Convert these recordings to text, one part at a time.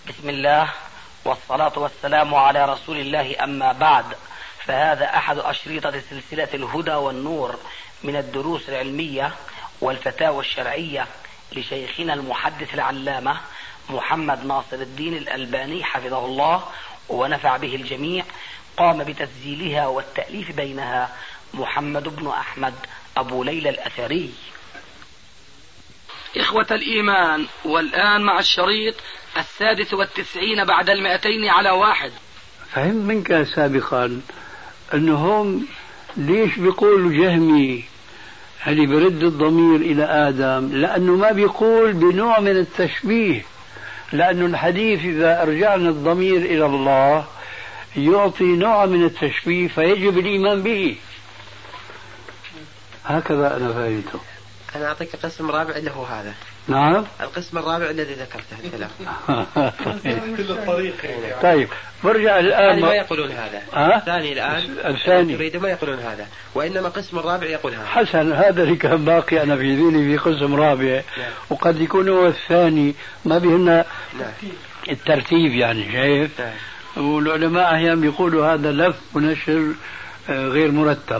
بسم الله والصلاة والسلام على رسول الله، أما بعد، فهذا أحد أشرطة سلسلة الهدى والنور من الدروس العلمية والفتاوى الشرعية لشيخنا المحدث العلامة محمد ناصر الدين الألباني حفظه الله ونفع به الجميع. قام بتسجيلها والتأليف بينها محمد بن أحمد أبو ليلى الأثري. إخوة الإيمان، والآن مع الشريط 96 بعد 200 على 1. فهم منك سابقا أنهم ليش بيقولوا جهمي اللي برد الضمير إلى آدم؟ لأنه ما بيقول بنوع من التشبيه، لأنه الحديث إذا أرجعنا الضمير إلى الله يعطي نوع من التشبيه فيجب الإيمان به. هكذا أنا فهمته. أنا أعطيك قسم رابع اللي هو هذا. نعم، القسم الرابع الذي ذكرته الثلاث. كل الطريق. طيب برجع الآن. ما يقولون هذا. الثاني الآن. الثاني يريد ما يقولون هذا، وإنما قسم الرابع يقول هذا. حسن، هذا اللي كان باقي أنا في ذهني في قسم رابع. وقد يكون هو الثاني ما بهنا الترتيب، يعني شايف. والعلماء أحيانا يقولوا هذا لف ونشر غير مرتب.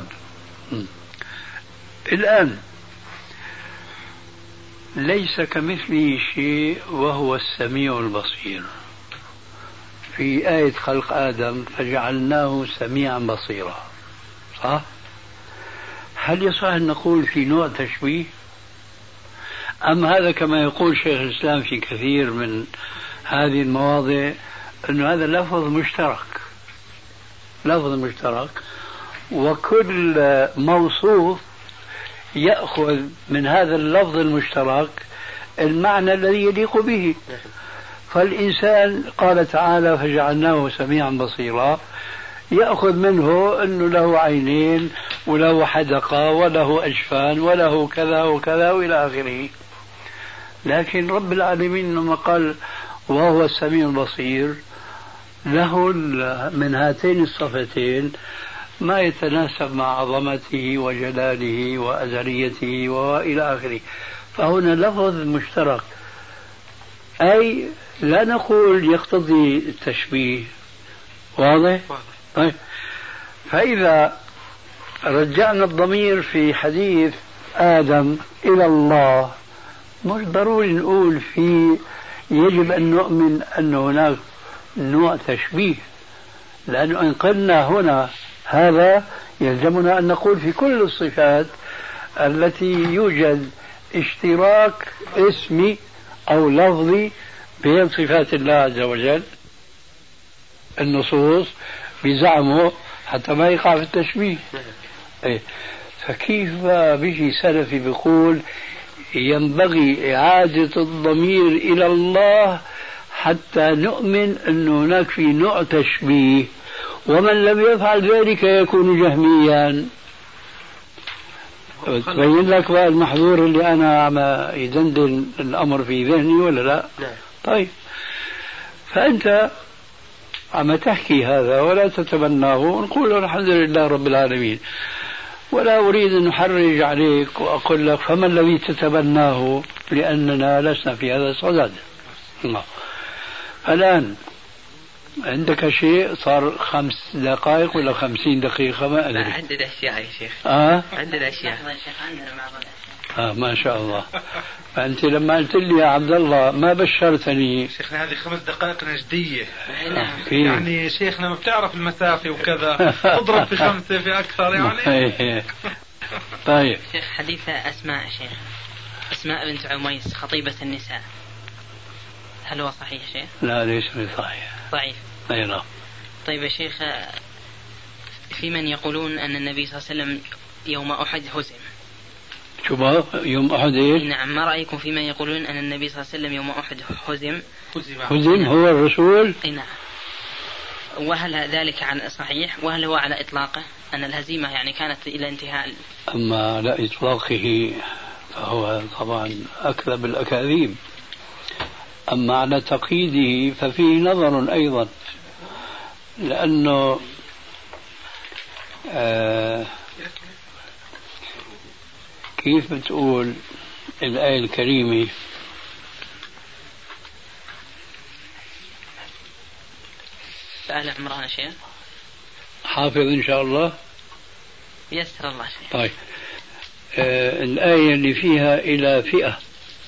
الآن ليس كمثله شيء وهو السميع البصير. في آية خلق آدم فجعلناه سميعا بصيرا، صح؟ هل يصح أن نقول في نوع تشبيه؟ أم هذا كما يقول شيخ الإسلام في كثير من هذه المواضع أن هذا لفظ مشترك، لفظ مشترك، وكل موصوف يأخذ من هذا اللفظ المشترك المعنى الذي يليق به. فالإنسان قال تعالى فجعلناه سميعا بصيرا، يأخذ منه أنه له عينين وله حدقة وله أجفان وله كذا وكذا وإلى آخره. لكن رب العالمين لما قال وهو السميع البصير له من هاتين الصفتين ما يتناسب مع عظمته وجلاله وأزليته وإلى آخره. فهنا لفظ مشترك، أي لا نقول يقتضي التشبيه. واضح؟ طيب، فإذا رجعنا الضمير في حديث آدم إلى الله مش ضروري نقول فيه يجب أن نؤمن أن هناك نوع تشبيه، لأنه إن قلنا هنا هذا يلزمنا أن نقول في كل الصفات التي يوجد اشتراك اسمي أو لفظي بين صفات الله عز وجل. النصوص بزعمه حتى ما يقع في التشبيه. فكيف بيجي سلفي بيقول ينبغي إعادة الضمير إلى الله حتى نؤمن أن هناك في نوع تشبيه، ومن لم يفعل ذلك يكون جهميا؟ تبين لك بقى المحظور اللي أنا عم يدندن الأمر في ذهني ولا لا؟ طيب، فأنت عم تحكي هذا ولا تتبناه، ونقول الحمد لله رب العالمين، ولا أريد أن أحرج عليك وأقول لك فما الذي تتبناه، لأننا لسنا في هذا الصدد. الآن عندك شيء صار 5 دقائق ولا 50 دقيقة ما أدري. عندنا أشياء يا شيخ. عندنا أشياء. ما شاء الله. فأنت لما قلت لي يا عبد الله ما بشرتني. شيخنا هذه 5 دقائق نجدية. يعني شيخنا ما بتعرف المسافة وكذا، اضرب في 5 في أكثر يعني. طيب. شيخ حديث أسماء، شيخ أسماء بنت عميس خطيبة النساء، هل هو صحيح شيخ؟ لا ليس بصحيح، ضعيف. أي نعم. طيب يا شيخ، في من يقولون أن النبي صلى الله عليه وسلم يوم أحد هزم. شو يوم أحد إيش؟ نعم، ما رأيكم في من يقولون أن النبي صلى الله عليه وسلم يوم أحد هزم هو الرسول؟ أي نعم. وهل ذلك على صحيح، وهل هو على إطلاقه أن الهزيمة يعني كانت إلى انتهاء؟ أما على إطلاقه فهو طبعا أكذب الأكاذيب. أما على تقييده ففيه نظر أيضا، لأنه كيف بتقول الآية الكريمة فآل عمران يا شيخ. حافظ إن شاء الله. يسر الله شيخ. طيب الآية اللي فيها إلى فئة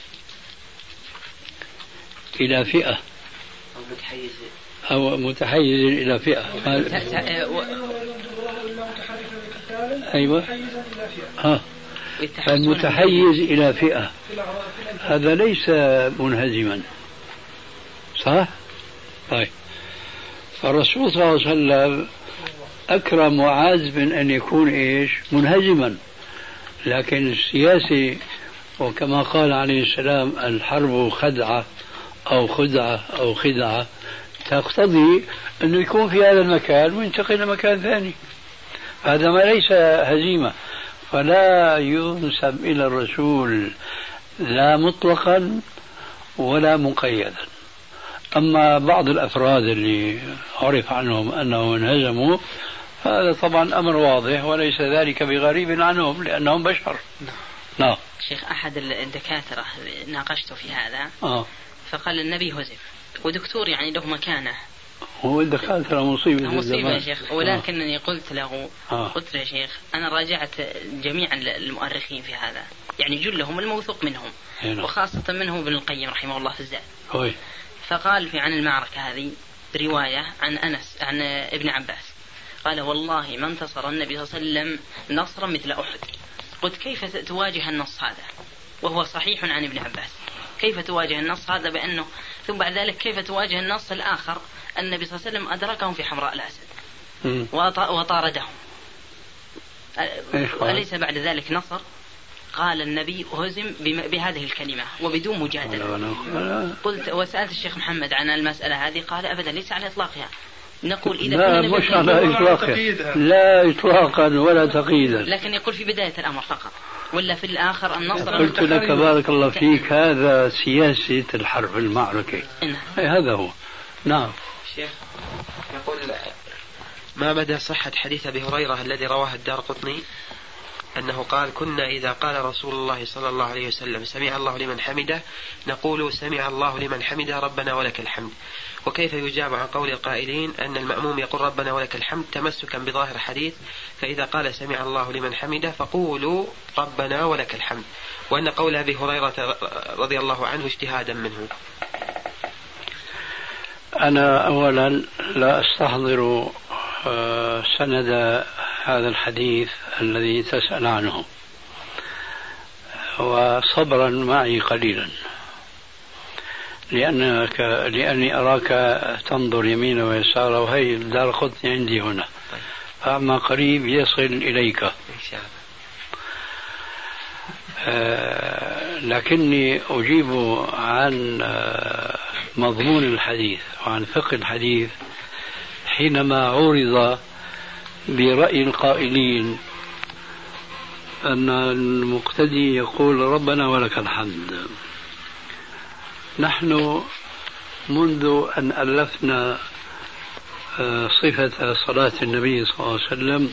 أو متحيز إلى فئة. أيوة. المتحيز إلى فئة هذا ليس منهزما، صح؟ طيب فالرسول صلى الله عليه وسلم أكرم معاذ من أن يكون إيش؟ منهزما. لكن السياسي وكما قال عليه السلام الحرب خدعة أو خدعة تقتضي أنه يكون في هذا المكان وينتقل إلى مكان ثاني. هذا ما ليس هزيمة، فلا ينسب إلى الرسول لا مطلقا ولا مقيدا. أما بعض الأفراد اللي عرف عنهم أنهم انهزموا هذا طبعا أمر واضح وليس ذلك بغريب عنهم لأنهم بشر. نعم. شيخ أحد الدكاترة ناقشته في هذا فقال النبي هزم، ودكتور يعني له مكانه. هو الدكاترة مصيبة يا شيخ، ولكنني قلت له يا شيخ أنا راجعت جميعا المؤرخين في هذا، يعني جلهم الموثوق منهم وخاصة منه ابن القيم رحمه الله في الزاد. فقال في عن المعركة هذه رواية عن أنس عن ابن عباس قال والله ما انتصر النبي صلى الله عليه وسلم نصرا مثل أحد. قلت كيف تواجه النص هذا وهو صحيح عن ابن عباس؟ كيف تواجه النص هذا بأنه ثم بعد ذلك كيف تواجه النص الآخر النبي صلى الله عليه وسلم أدركهم في حمراء الأسد وطاردهم، أليس بعد ذلك نصر؟ قال النبي هزم بهذه الكلمة وبدون مجادلة. قلت وسألت الشيخ محمد عن المسألة هذه قال أبدا ليس على إطلاقها. نقول إذا لا مش على إطلاقها، لا إطلاقا ولا تقييدا، لكن يقول في بداية الأمر فقط ولا في الآخر النصر. قلت لك بارك الله فيك هذا سياسة الحرب المعركة. هذا هو. نعم. شيخ يقول ما مدى صحة حديث أبي هريرة الذي رواه الدارقطني أنه قال كنا إذا قال رسول الله صلى الله عليه وسلم سمع الله لمن حمده نقول سمع الله لمن حمده ربنا ولك الحمد. وكيف يجاب عن قول القائلين أن المأموم يقول ربنا ولك الحمد تمسكا بظاهر الحديث، فإذا قال سمع الله لمن حمده فقولوا ربنا ولك الحمد، وأن قول أبي هريرة رضي الله عنه اجتهادا منه؟ أنا أولا لا أستحضر سند هذا الحديث الذي تسأل عنه، وصبرا معي قليلا لأني أراك تنظر يمين ويسار وهي الدارقطني عندي هنا، فأما قريب يصل إليك. لكني أجيب عن مضمون الحديث وعن فقه الحديث حينما عورض برأي القائلين أن المقتدي يقول ربنا ولك الحمد. نحن منذ أن ألفنا صفة صلاة النبي صلى الله عليه وسلم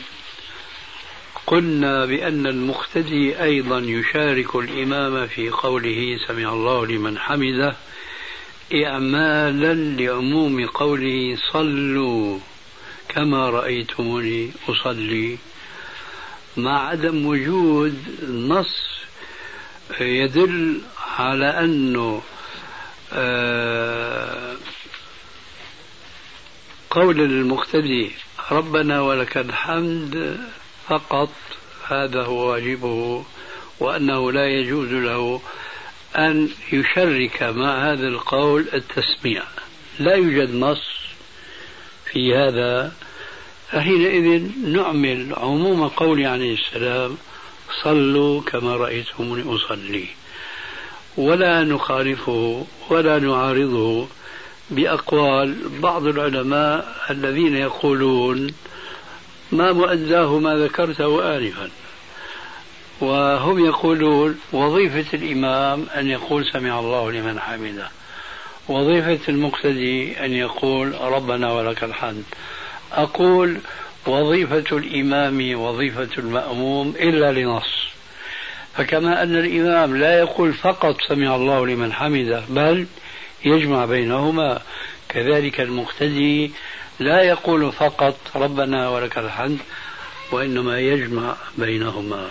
قلنا بأن المقتدي أيضا يشارك الإمام في قوله سمع الله لمن حمده إعمالا لعموم قوله صلوا كما رأيتموني أصلي، مع عدم وجود نص يدل على أنه قول المقتدي ربنا ولك الحمد فقط هذا هو واجبه، وأنه لا يجوز له أن يشرك مع هذا القول التسميع. لا يوجد نص في هذا، فحينئذ نعمل عموم قول عليه السلام صلوا كما رأيتموني أصلي، ولا نخالفه ولا نعارضه بأقوال بعض العلماء الذين يقولون ما مؤداه ما ذكرته آنفا، وهم يقولون وظيفة الإمام أن يقول سمع الله لمن حمده، وظيفة المقتدي أن يقول ربنا ولك الحمد. أقول وظيفة الإمام وظيفة المأموم إلا لنص، فكما أن الإمام لا يقول فقط سمع الله لمن حمده بل يجمع بينهما، كذلك المقتدي لا يقول فقط ربنا ولك الحمد، وإنما يجمع بينهما.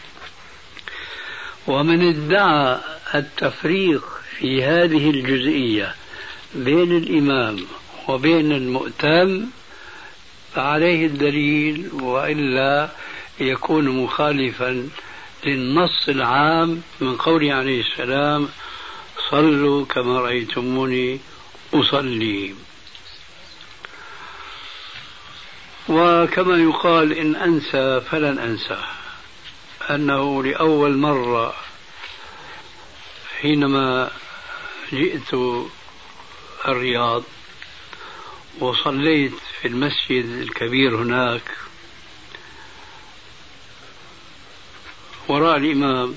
ومن ادعى التفريق في هذه الجزئية بين الإمام وبين المؤتم فعليه الدليل، وإلا يكون مخالفا للنص العام من قوله عليه السلام: صلوا كما رأيتموني أصلي. وكما يقال إن أنسى فلن أنسى، أنه لأول مرة حينما جئت الرياض وصليت في المسجد الكبير هناك وراء الإمام،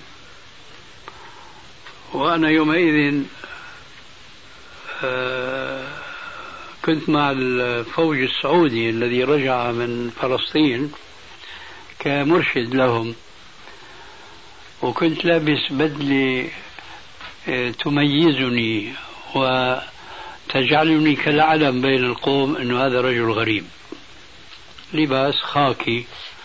وأنا يومئذ كنت مع الفوج السعودي الذي رجع من فلسطين كمرشد لهم، وكنت لابس بدلة تميزني وتجعلني كالعلم بين القوم أنه هذا رجل غريب، لباس خاكي.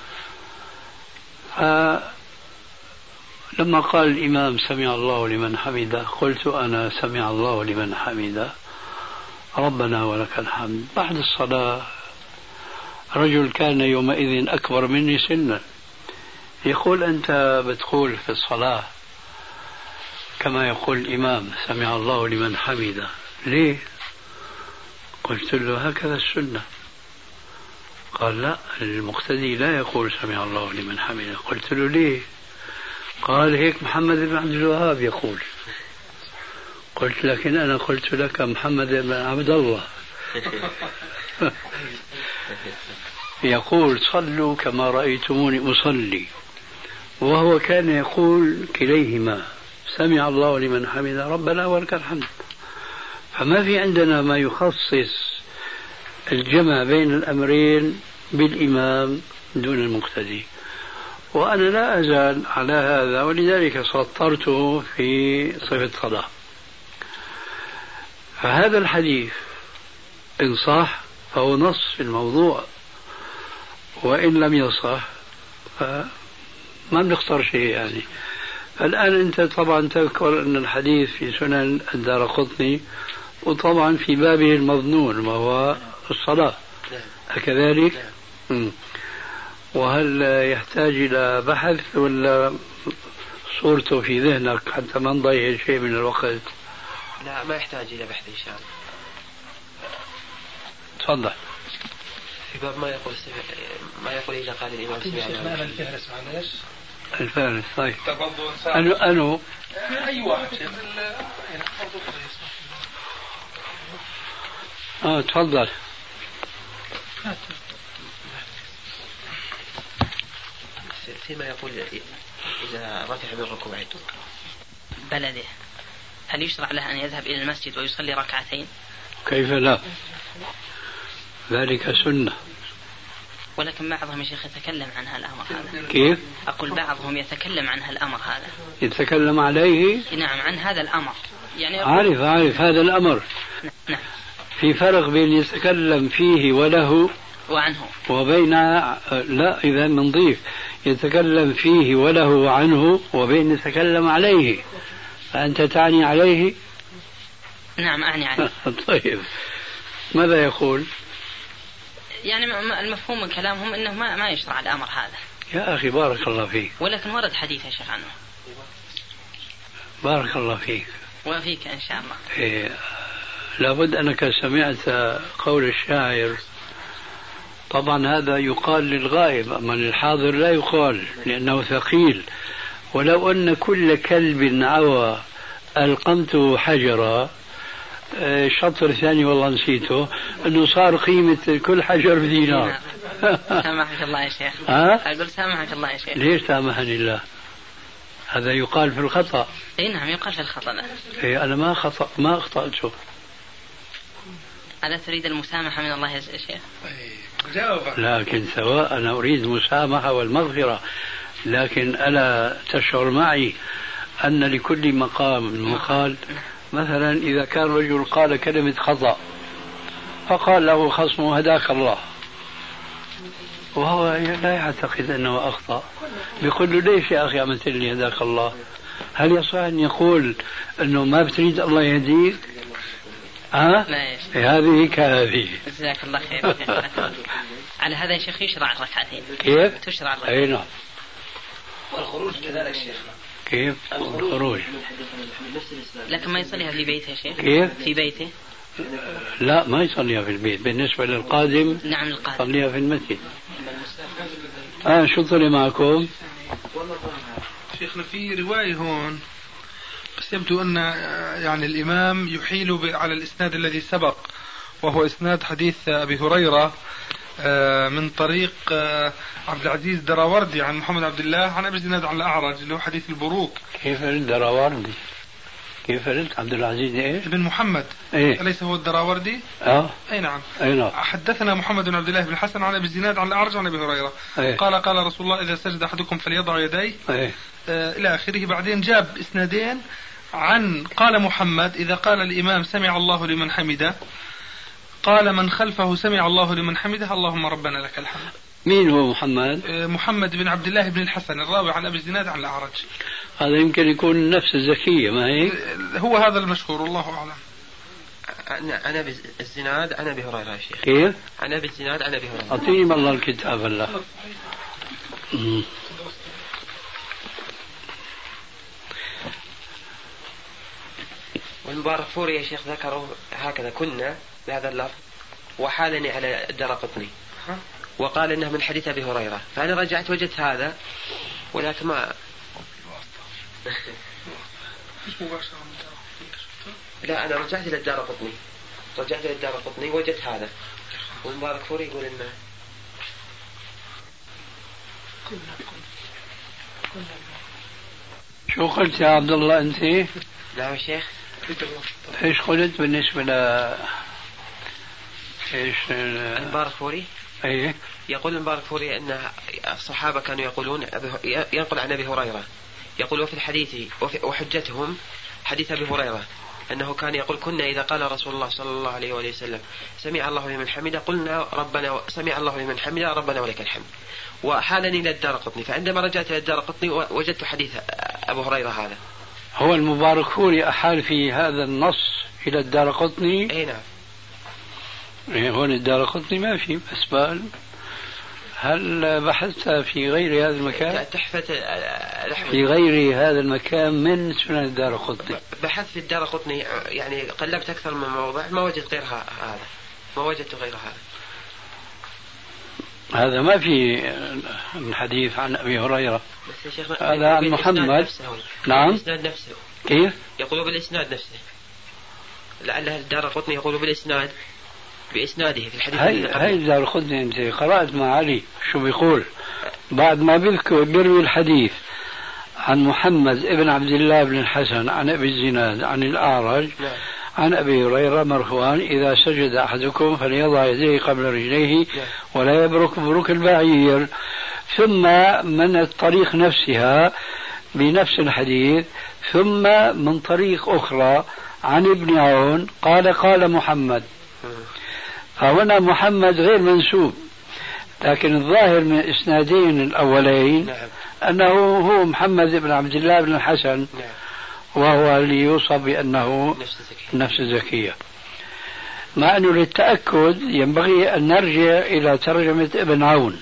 لما قال الإمام سمع الله لمن حمده قلت أنا سمع الله لمن حمده ربنا ولك الحمد. بعد الصلاة رجل كان يومئذ أكبر مني سنا يقول: أنت بتقول في الصلاة كما يقول الإمام سمع الله لمن حمده ليه؟ قلت له: هكذا السنة. قال: لا، المقتدي لا يقول سمع الله لمن حمده. قلت له: ليه؟ قال: هيك محمد بن عبد الوهاب يقول. قلت: لكن أنا قلت لك محمد بن عبد الله يقول صلوا كما رأيتموني أصلي، وهو كان يقول كليهما سمع الله لمن حمده ربنا ولك الحمد. فما في عندنا ما يخصص الجمع بين الأمرين بالإمام دون المقتدي، وأنا لا أزال على هذا، ولذلك سطرته في صفة صلاة. فهذا الحديث إن صح فهو نص في الموضوع، وإن لم يصح فما بنختار شيء يعني. الآن أنت طبعا تذكر أن الحديث في سنن الدارقطني، وطبعا في بابه المظنون وهو الصلاة، أكذلك؟ وهل يحتاج إلى بحث ولا صورته في ذهنك حتى ما نضيع شيء من الوقت؟ لا، ما يحتاج إلى بحث إن شاء الله. تفضل. في باب ما يقول إذا قال الإمام سمع الله. الفهرس معلش. الفهرس طيب. أنو أي واحد. تفضل. فيما يقول إذا رفع من ركوعته بلده، هل يشرع له أن يذهب إلى المسجد ويصلي ركعتين؟ كيف لا؟ ذلك سنة. ولكن بعضهم يا شيخ يتكلم عن هالأمر هذا. كيف؟ أقول بعضهم يتكلم عن هالأمر هذا. يتكلم عليه؟ نعم، عن هذا الأمر. يعني عارف هذا الأمر. نعم. في فرق بين يتكلم فيه وله وعنه وبين لا، إذا نضيف يتكلم فيه وله وعنه وبين يتكلم عليه. فأنت تعني عليه؟ نعم أعني عليه. طيب ماذا يقول؟ يعني المفهوم من كلامهم أنه ما يشرع الأمر هذا. يا أخي بارك الله فيك. ولكن ورد حديث يا شيخ عنه. بارك الله فيك. وفيك إن شاء الله. لابد أنك سمعت قول الشاعر. طبعا هذا يقال للغائب، أما للحاضر لا يقال لأنه ثقيل. ولو أن كل كلب عوى ألقمته حجرا، شطر ثاني والله نسيته، أنه صار قيمة كل حجر بدينار. سامحك الله يا شيخ. أقول سامحك الله يا شيخ. ليش سامحني الله؟ هذا يقال في الخطأ. اي نعم يقال في الخطأ. أنا ما أخطأته. ألا تريد المسامحة من الله يا شيخ؟ لكن سواء أنا أريد المسامحة والمغفرة، لكن ألا تشعر معي أن لكل مقام مقال؟ مثلا إذا كان رجل قال كلمة خطأ فقال له خصمه هداك الله، وهو لا يعتقد أنه أخطأ. بيقول له ليش يا أخي عملت لي هداك الله؟ هل يصح أن يقول أنه ما بتريد الله يهديك؟ هذه كهذه. جزاك الله خير. على هذا يا شيخ يشرع الركعتين. كيف؟ تشرع الركعتين. أي نعم. والخروج كذلك شيخ. كيف؟ الخروج. لكن ما يصليها في بيته يا شيخ؟ كيف؟ في بيته؟ لا ما يصليها في البيت. بالنسبة للقادم نعم القادم يصليها في المسجد. شو طلع معكم؟ شيخنا في رواية هون بس يبدو أن يعني الإمام يحيل على الإسناد الذي سبق، وهو إسناد حديث أبي هريرة من طريق عبد العزيز دراوردي عن محمد عبد الله عن أبي الزناد عن الأعرج اللي هو حديث البروك. كيف الدراوردي؟ كيف قلت عبد العزيز ايش؟ ابن محمد. إيه؟ أليس هو الدراوردي؟ اي نعم. نعم. حدثنا محمد بن عبد الله بن الحسن عن ابي الزناد عن الاعرج عن ابي هريره. قال قال رسول الله اذا سجد احدكم فليضع يديه الى اخره. بعدين جاب اسنادين عن قال محمد اذا قال الامام سمع الله لمن حمده قال من خلفه سمع الله لمن حمده اللهم ربنا لك الحمد. مين هو محمد؟ محمد بن عبد الله بن الحسن الراوي عن ابي الزناد عن الاعرج. هذا يمكن يكون نفس الزكية ما هيك؟ هو هذا المشهور والله أعلم. أنا بالزناد أنا أبي هريرة يا شيخ. كيف؟ أنا بالزناد أنا أبي هريرة. أعطيني والله الكتاب الله. والمبارك فوري يا شيخ ذكروا هكذا كنا بهذا اللفظ وحالني على الدرقطني وقال إنه من حديث أبي هريرة، فأنا رجعت وجدت هذا ولكن ما لا أنا رجعت إلى الدارقطني وجدت هذا، والمبارك فوري يقول إنه شو قلت يا عبد الله أنت؟ نعم شيخ. إيش قلت بالنسبة ل إيش المبارك فوري؟ أيه؟ يقول المبارك فوري أن الصحابة كانوا يقولون ينقل عن أبي هريرة يقول في الحديث وحجتهم حديث أبي هريرة أنه كان يقول كنا إذا قال رسول الله صلى الله عليه وسلم سمع الله لمن حمده قلنا ربنا سمع الله لمن حمده ربنا ولك الحمد. وحالني إلى الدارقطني، فعندما رجعت إلى الدارقطني وجدت حديث أبو هريرة هذا. هو المبارك فوري أحال في هذا النص إلى الدارقطني؟ أي نعم. هون الدارقطني ما في أسباب. هل بحثت في غير هذا المكان؟ تحفة في غير هذا المكان من سنن الدارقطني؟ بحثت في الدارقطني يعني قلبت أكثر من موضع ما وجدت غير هذا، ما وجدت غير هذا. هذا ما في الحديث عن أبي هريرة، هذا عن محمد. نعم. بالإسناد نفسه. كيف؟ يقولوا بالإسناد نفسه، لعل الدارقطني يقولوا بالإسناد بإسناده في الحديث. هاي الدارقطني أنت قرأت مع علي شو بيقول بعد ما بيروي الحديث عن محمد ابن عبد الله بن الحسن عن أبي الزناد عن الأعرج عن أبي هريرة مرفوعا إذا سجد أحدكم فليضع يديه قبل رجليه ولا يبرك بروك البعير. ثم من الطريق نفسها بنفس الحديث ثم من طريق أخرى عن ابن عون قال محمد. فهنا محمد غير منسوب، لكن الظاهر من الإسنادين الأولين أنه هو محمد بن عبد الله بن الحسن، وهو اللي يوصف بأنه نفس زكية. مع أنه للتأكد ينبغي أن نرجع إلى ترجمة ابن عون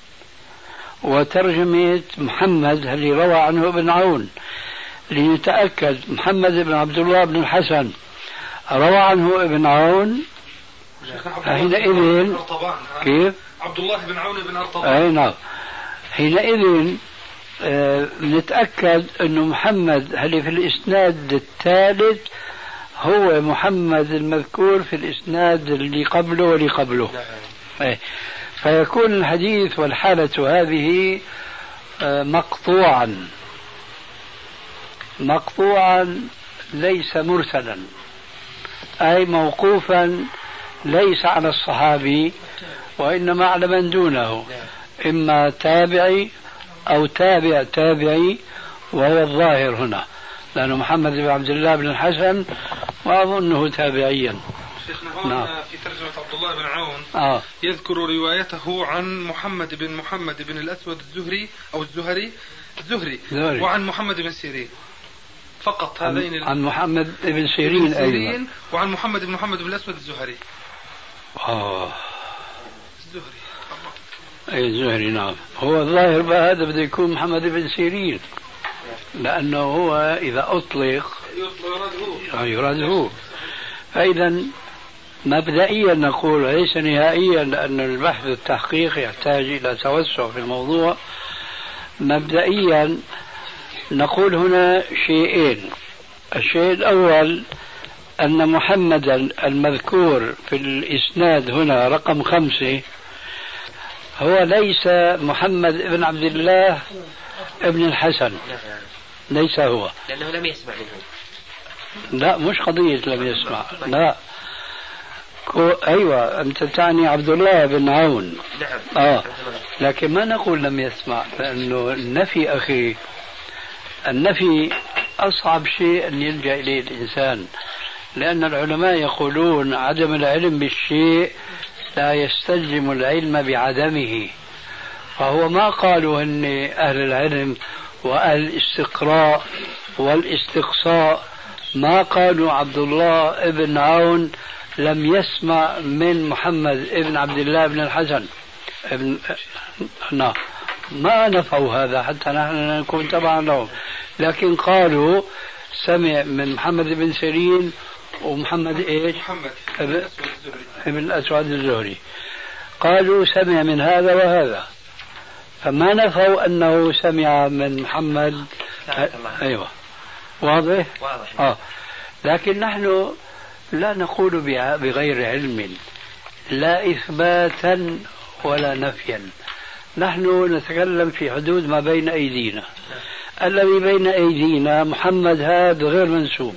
وترجمة محمد الذي روى عنه ابن عون لنتأكد محمد بن عبد الله بن الحسن روى عنه ابن عون. حينئذ كيف؟ عبد الله بن عون بن أرطبان. أي نعم. حينئذ نتأكد أنه محمد اللي في الإسناد الثالث هو محمد المذكور في الإسناد اللي قبله واللي قبله. فيكون الحديث والحالة هذه مقطوعا ليس مرسلا، أي موقوفا ليس على الصحابي وإنما على من دونه، إما تابعي أو تابعي، وهو الظاهر هنا لأن محمد بن عبد الله بن الحسن وأظنه تابعيا شيخنا هون في ترجمة عبد الله بن عون يذكر روايته عن محمد بن الأسود الزهري أو الزهري وعن محمد بن سيرين فقط. هذين عن محمد بن سيرين أيضا وعن محمد بن الأسود الزهري. الزهري أي الزهري نعم. هو الظاهر هذا بده يكون محمد بن سيرين لأنه هو إذا أطلق يراد هو. فإذا مبدئيا نقول ليس نهائيا لأن البحث والتحقيق يحتاج إلى توسع في الموضوع. مبدئيا نقول هنا شيئين. الشيء الأول أن محمدا المذكور في الإسناد هنا رقم 5 هو ليس محمد بن عبد الله ابن الحسن، ليس هو، لأنه لم يسمع منه. لا مش قضية لم يسمع، لا أيوة أنت تعني عبد الله بن عون. نعم. لكن ما نقول لم يسمع، لأنه النفي أخي، النفي أصعب شيء أن يلجأ إليه الإنسان، لأن العلماء يقولون عدم العلم بالشيء لا يستلزم العلم بعدمه. فهو ما قالوا أن أهل العلم وأهل الاستقراء والاستقصاء ما قالوا عبد الله بن عون لم يسمع من محمد بن عبد الله بن الحسن ما نفوا هذا حتى نحن نكون تبعا لهم، لكن قالوا سمع من محمد بن سيرين ومحمد ايش؟ محمد ابن الأسود الزهري. قالوا سمع من هذا وهذا، فما نفوا أنه سمع من محمد. أيوة واضح؟ لكن نحن لا نقول بغير علم، لا إثباتا ولا نفيا، نحن نتكلم في حدود ما بين أيدينا. الذي بين أيدينا محمد هذا غير منسوب،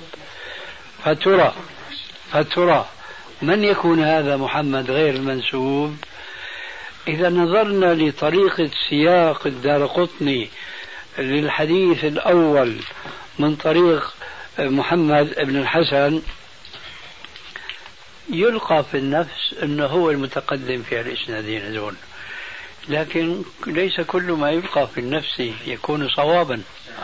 فترى من يكون هذا محمد غير المنسوب؟ إذا نظرنا لطريقة سياق الدارقطني للحديث الأول من طريق محمد بن الحسن يلقى في النفس أنه هو المتقدم في الإسنادين دون، لكن ليس كل ما يلقى في النفس يكون صوابا.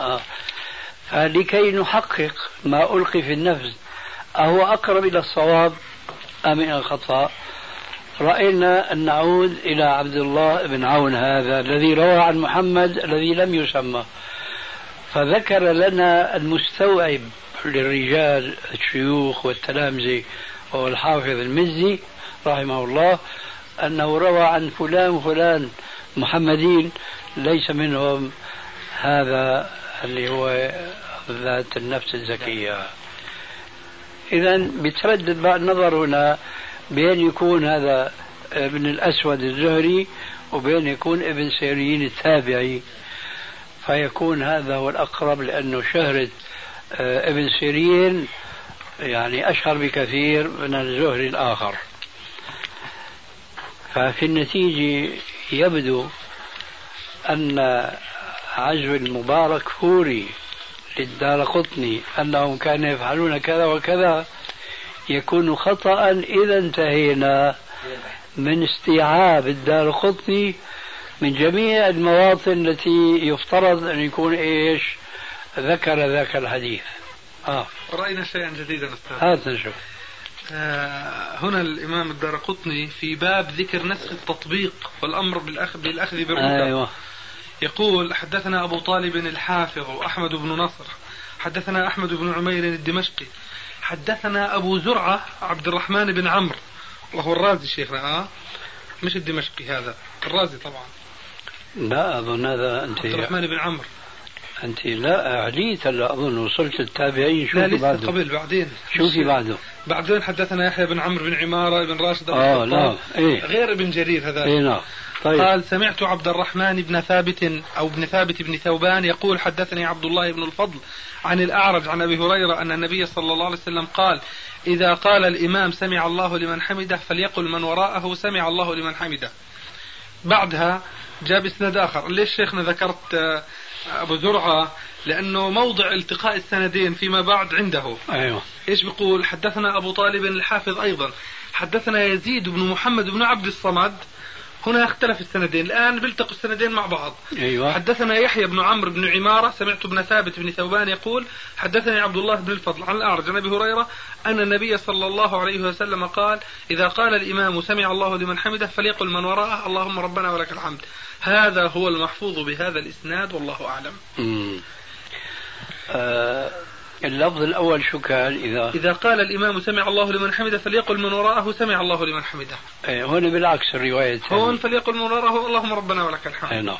فلكي نحقق ما ألقي في النفس أهو أقرب إلى الصواب أم إلى الخطأ، رأينا أن نعود إلى عبد الله بن عون هذا الذي روى عن محمد الذي لم يسمى، فذكر لنا المستوعب للرجال الشيوخ والتلامذة وهو الحافظ المزي رحمه الله أنه روى عن فلان محمدين ليس منهم هذا اللي هو ذات النفس الزكية. إذن بتردد بعد نظر هنا بين يكون هذا ابن الأسود الزهري وبين يكون ابن سيرين التابعي، فيكون هذا هو الأقرب لأنه شهرة ابن سيرين يعني أشهر بكثير من الزهري الآخر. ففي النتيجة يبدو أن عزو المبارك فوري للدارقطني أنهم كانوا يفعلون كذا وكذا يكون خطأ إذا انتهينا من استيعاب الدارقطني من جميع المواطن التي يفترض أن يكون إيش ذكر ذاك الحديث. رأينا شيئا جديدا أستاذ. هذا نشوف. هنا الإمام الدارقطني في باب ذكر نسخ التطبيق والأمر بالأخذ بالركب. أيوة. يقول حدثنا أبو طالب الحافظ وأحمد بن نصر حدثنا أحمد بن عمير الدمشقي حدثنا أبو زرعة عبد الرحمن بن عمرو وهو الرازي شيخنا مش الدمشقي هذا الرازي طبعا. لا أظن هذا أنت عبد الرحمن بن عمرو أنت لا عليت هلا أظن وصلت التابعين. شوفي لا بعده قبل بعدين شوفي بعدين حدثنا يحيى بن عمرو بن عمارة بن راشد لا غير ابن جرير هذا نعم. طيب. قال سمعت عبد الرحمن بن ثابت أو بن ثابت بن ثوبان يقول حدثني عبد الله بن الفضل عن الأعرج عن أبي هريرة أن النبي صلى الله عليه وسلم قال إذا قال الإمام سمع الله لمن حمده فليقل من وراءه سمع الله لمن حمده. بعدها جاب إسناد آخر. ليش شيخنا ذكرت أبو زرعة؟ لأنه موضع التقاء السندين فيما بعد عنده. أيوة. إيش بيقول؟ حدثنا أبو طالب الحافظ أيضا حدثنا يزيد بن محمد بن عبد الصمد. هنا اختلف السندين، الآن بيلتقوا السندين مع بعض. أيوة. حدثنا يحيى بن عمرو بن عمارة سمعت ابن ثابت بن ثوبان يقول حدثني عبد الله بن الفضل عن الأعرج عن أبي هريرة أن النبي صلى الله عليه وسلم قال إذا قال الإمام سمع الله لمن حمده فليقل من وراءه اللهم ربنا ولك الحمد. هذا هو المحفوظ بهذا الإسناد والله أعلم. اللفظ الأول شو كان؟ إذا قال الإمام سمع الله لمن حمده فليقل من وراءه سمع الله لمن حمده. هون بالعكس الرواية هون فليقل من وراءه اللهم ربنا ولك الحمد. نعم.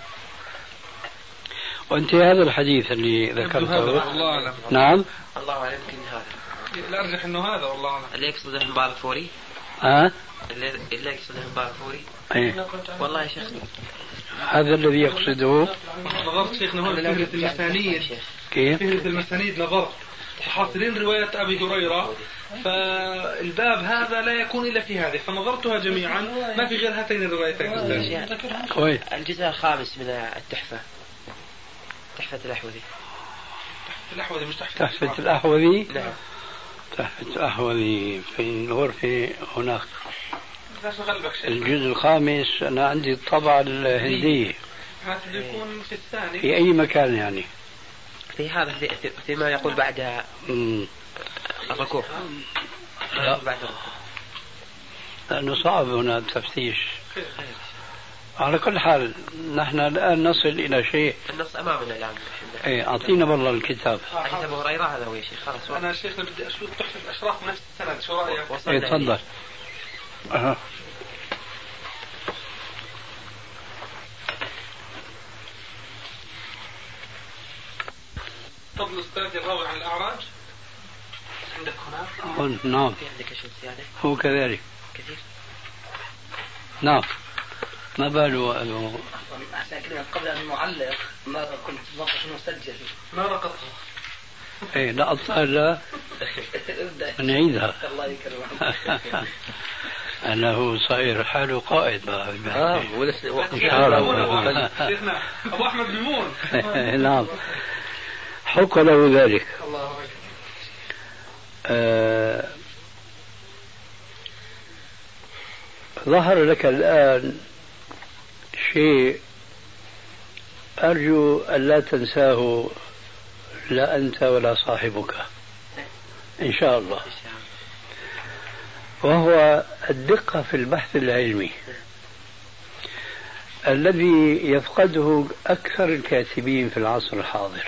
وأنت هذا الحديث اللي ذكرته الله أعلم. نعم الله أعلم. يمكن هذا لا أرجح إنه هذا والله أعلم. اللي يقصده مباركفوري. اللي يقصده مباركفوري. والله يا شيخ هذا الذي يقصده. نظرت شيخنا هون فهرة المسانيد. كيف؟ فهرة المسانيد نظرت حاصلين رواية أبي هريرة، فالباب هذا لا يكون إلا في هذه، فنظرتها جميعا ما في غير هاتين الروايتين. الجزء الخامس من التحفة، تحفة الأحوذي. الأحوذي مش تحفة. تحفة الأحوذي. نعم. تحفة الأحوذي في الغرفة هناك. الجزء الخامس أنا عندي الطبعة الهندية. هذا يكون في الثاني. في أي مكان يعني؟ في هذا فيما يقول بعد الركوع. لا. لأنه صعب هنا التفتيش. على كل حال نحن الآن نصل إلى شيء. النص أمامنا الآن. إيه أعطينا والله الكتاب. حديث أبو هريرة هذا هو يا شيخ. خلاص. أنا شيخنا بدي أشوف تحفة الأشراف نفس السند، شو رأيك؟ إيه تفضل. فضل الأستاذ الراوي عن الأعراج عندك هناك؟ نعم. في عندك شيء زيادة؟ هو كذلك. كثير. نعم. ما باله أنه عشان كده قبل أن نعلق ما كنت ضبط مسجل ما رقصها. إيه لا أطفال لا نعيدها. الله يكرمك. أنه صاير حاله قائد بقى. شيخنا أبو أحمد بيمون. نعم. حق له ذلك. الله ظهر لك الآن شيء أرجو أن لا تنساه لا أنت ولا صاحبك إن شاء الله، وهو الدقة في البحث العلمي الذي يفقده أكثر الكاتبين في العصر الحاضر،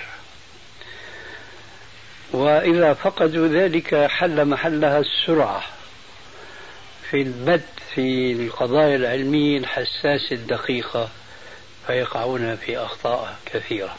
وإذا فقدوا ذلك حل محلها السرعة في البت في القضايا العلمية الحساسة الدقيقة، فيقعون في أخطاء كثيرة.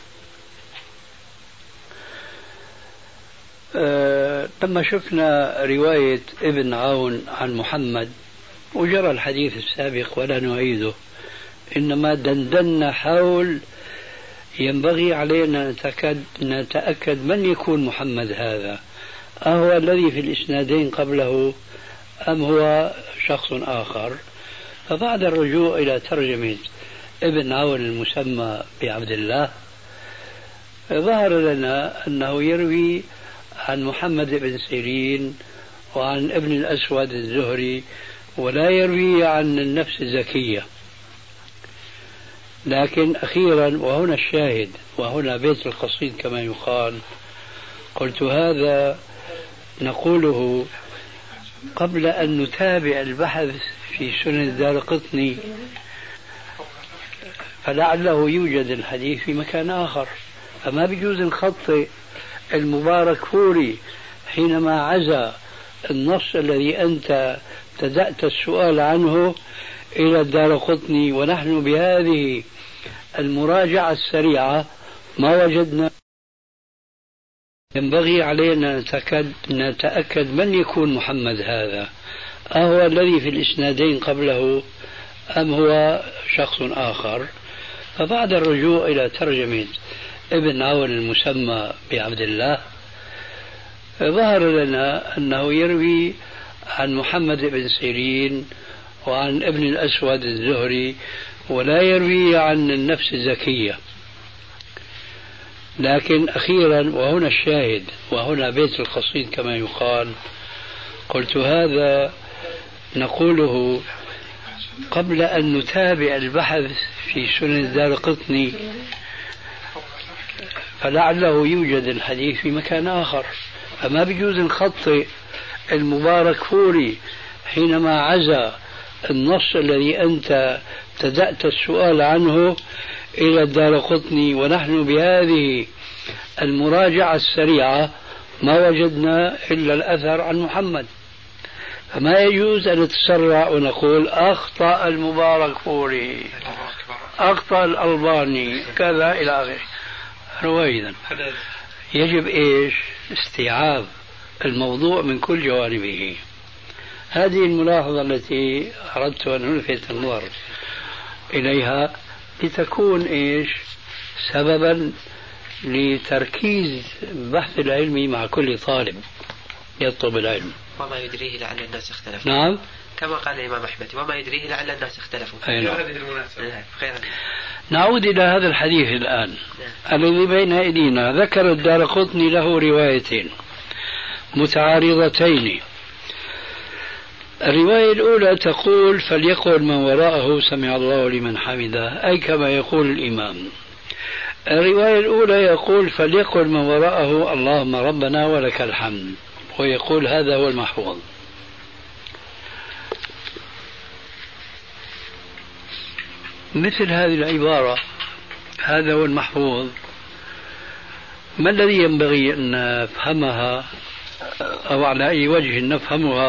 لما شفنا رواية ابن عون عن محمد وجرى الحديث السابق ولا نعيده، إنما دندنا حول ينبغي علينا نتأكد من يكون محمد هذا، أهو الذي في الإسنادين قبله أم هو شخص آخر. فبعد الرجوع إلى ترجمة ابن عون المسمى بعبد الله ظهر لنا أنه يروي عن محمد بن سيرين وعن ابن الأسود الزهري، ولا يروي عن النفس الزكية. لكن أخيرا وهنا الشاهد وهنا بيت القصيد كما يقال، قلت هذا نقوله قبل أن نتابع البحث في سنن الدارقطني، فلعله يوجد الحديث في مكان آخر، فما بيجوز نخطئ المباركفوري حينما عزى النص الذي أنت ابتدأت السؤال عنه إلى الدارقطني، ونحن بهذه المراجعة السريعة ما وجدنا. ينبغي علينا نتأكد من يكون محمد هذا، أهو الذي في الإسنادين قبله أم هو شخص آخر. فبعد الرجوع إلى ترجمة ابن عون المسمى بعبد الله ظهر لنا أنه يروي عن محمد بن سيرين وعن ابن الأسود الزهري ولا يروي عن النفس الزكية. لكن أخيرا وهنا الشاهد وهنا بيت القصيد كما يقال، قلت هذا نقوله قبل أن نتابع البحث في سنن الدارقطني، فلعله يوجد الحديث في مكان آخر. فما بيجوز نخطئ المبارك فوري حينما عزى النص الذي أنت ابتدأت السؤال عنه إلى الدارقطني، ونحن بهذه المراجعة السريعة ما وجدنا إلا الأثر عن محمد. فما يجوز أن نتسرع ونقول أخطأ المبارك فوري، أخطأ الألباني، كذا إلى آخره. رويدا يجب إيش؟ استيعاب الموضوع من كل جوانبه. هذه الملاحظة التي أردت أن ألفت النظر إليها لتكون إيش؟ سببا لتركيز البحث العلمي مع كل طالب يطلب العلم. وما يدريه لعل الناس اختلفوا. نعم، كما قال الإمام أحمد وما يدريه لعل الناس اختلفوا. نعم. هذه المناسبة. نعود إلى هذا الحديث الآن الذي بين أيدينا. ذكر الدارقطني له روايتين متعارضتين. الرواية الأولى تقول فليقل من وراءه سمع الله لمن حمده، أي كما يقول الإمام. الرواية الأولى يقول فليقل من وراءه اللهم ربنا ولك الحمد، ويقول هذا هو المحفوظ. مثل هذه العبارة هذا هو المحفوظ، ما الذي ينبغي أن نفهمها أو على أي وجه نفهمها؟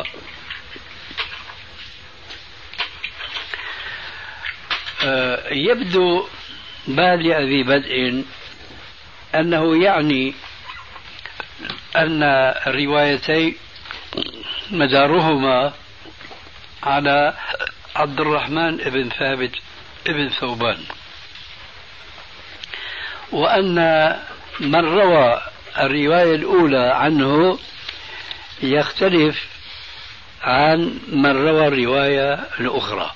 يبدو بادئ ذي بدء أنه يعني أن الروايتين مدارهما على عبد الرحمن بن ثابت بن ثوبان، وأن من روى الرواية الأولى عنه يختلف عن من روى الرواية الأخرى.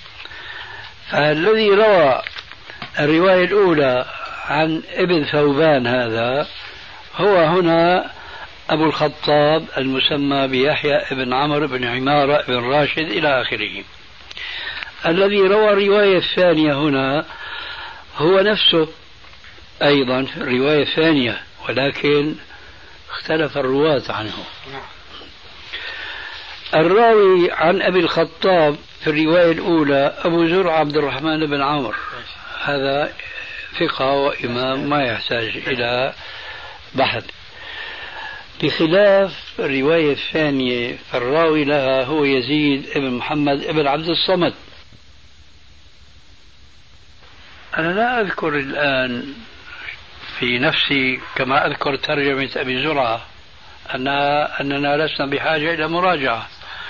فالذي روى الرواية الأولى عن ابن ثوبان هذا هو هنا أبو الخطاب المسمى بيحيى بن عمرو بن عمارة بن راشد إلى آخره. الذي روى الرواية الثانية هنا هو نفسه أيضا الرواية الثانية، ولكن اختلف الرواة عنه. الراوي عن أبي الخطاب في الرواية الأولى أبو زرع عبد الرحمن بن عمرو، هذا ثقة وإمام ما يحتاج إلى بحث، بخلاف الرواية الثانية فالراوي لها هو يزيد بن محمد بن عبد الصمد. أنا لا أذكر الآن في نفسي كما أذكر ترجمة أبي زرعة أننا لسنا بحاجة إلى مراجعة.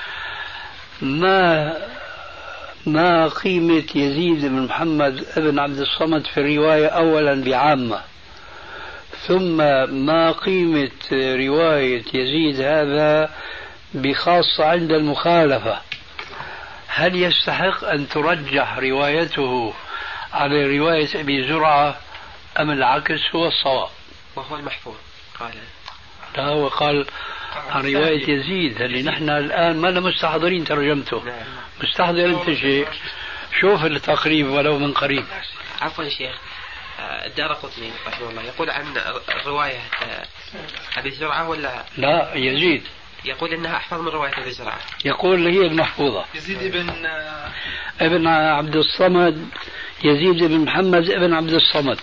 ما قيمة يزيد بن محمد بن عبد الصمد في الرواية أولا بعامة، ثم ما قيمة رواية يزيد هذا بخاصة عند المخالفة؟ هل يستحق أن ترجح روايته على رواية أبي زرعة أم العكس هو الصواب؟ وهو المحفوظ قال لا، هو قال عن رواية يزيد اللي نحن الآن ما مستحضرين ترجمته. مستحضر أنت شيء، شوف التقريب ولو من قريب. عفوا شيخ، الدارقطني رحمه الله يقول عن رواية أبي زرعة ولا لا يزيد؟ يقول إنها أحفظ من رواية أبي زرعة، يقول هي المحفوظة. يزيد ابن عبد الصمد، يزيد بن محمد ابن عبد الصمد،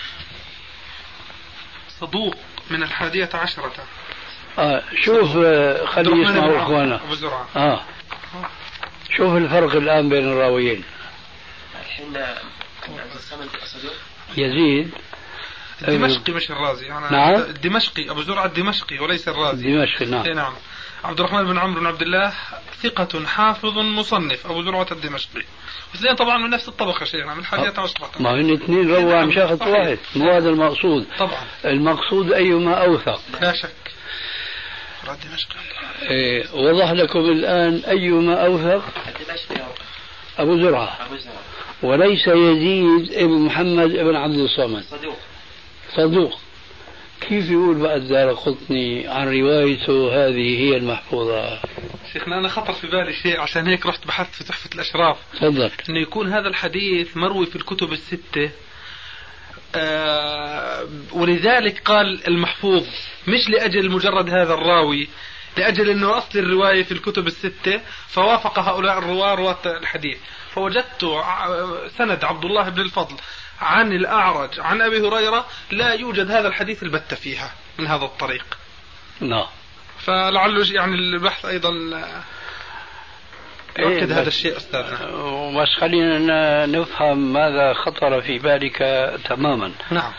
صدوق من 11. شوف خلي يسمعوا اخوانا. شوف الفرق الان بين الراويين. الحين يزيد الدمشقي مش الرازي. نعم، الدمشقي ابو زرعه الدمشقي وليس الرازي. الدمشقي نعم. نعم. عبد الرحمن بن عمرو بن عبد الله ثقة حافظ مصنف أبو زرعة الدمشقي، واثنين طبعا من نفس الطبقة شيخنا من 11. ما هن اثنين روى عن شخص واحد، مو هذا المقصود. طبعا المقصود أيما أوثق. لا شك. وضح لكم الآن أيما أوثق. أبو زرعة وليس يزيد ابن محمد ابن عبد الصمد صدوق. كيف يقول بقى الدارقطني عن روايته هذه هي المحفوظة؟ شيخنا أنا خطر في بالي شيء، عشان هيك رحت بحثت في تحفة الأشراف. تفضل. إنه يكون هذا الحديث مروي في الكتب الستة، ولذلك قال المحفوظ، مش لأجل مجرد هذا الراوي، لأجل أنه أصل الرواية في الكتب الستة، فوافق هؤلاء الرواة رواة الحديث. فوجدت سند عبد الله بن الفضل عن الأعرج عن أبي هريرة لا يوجد هذا الحديث البتة فيها من هذا الطريق. نعم. فلعله يعني البحث أيضا يؤكد هذا الشيء أستاذنا. بس خلينا نفهم ماذا خطر في بالك تماما. نعم.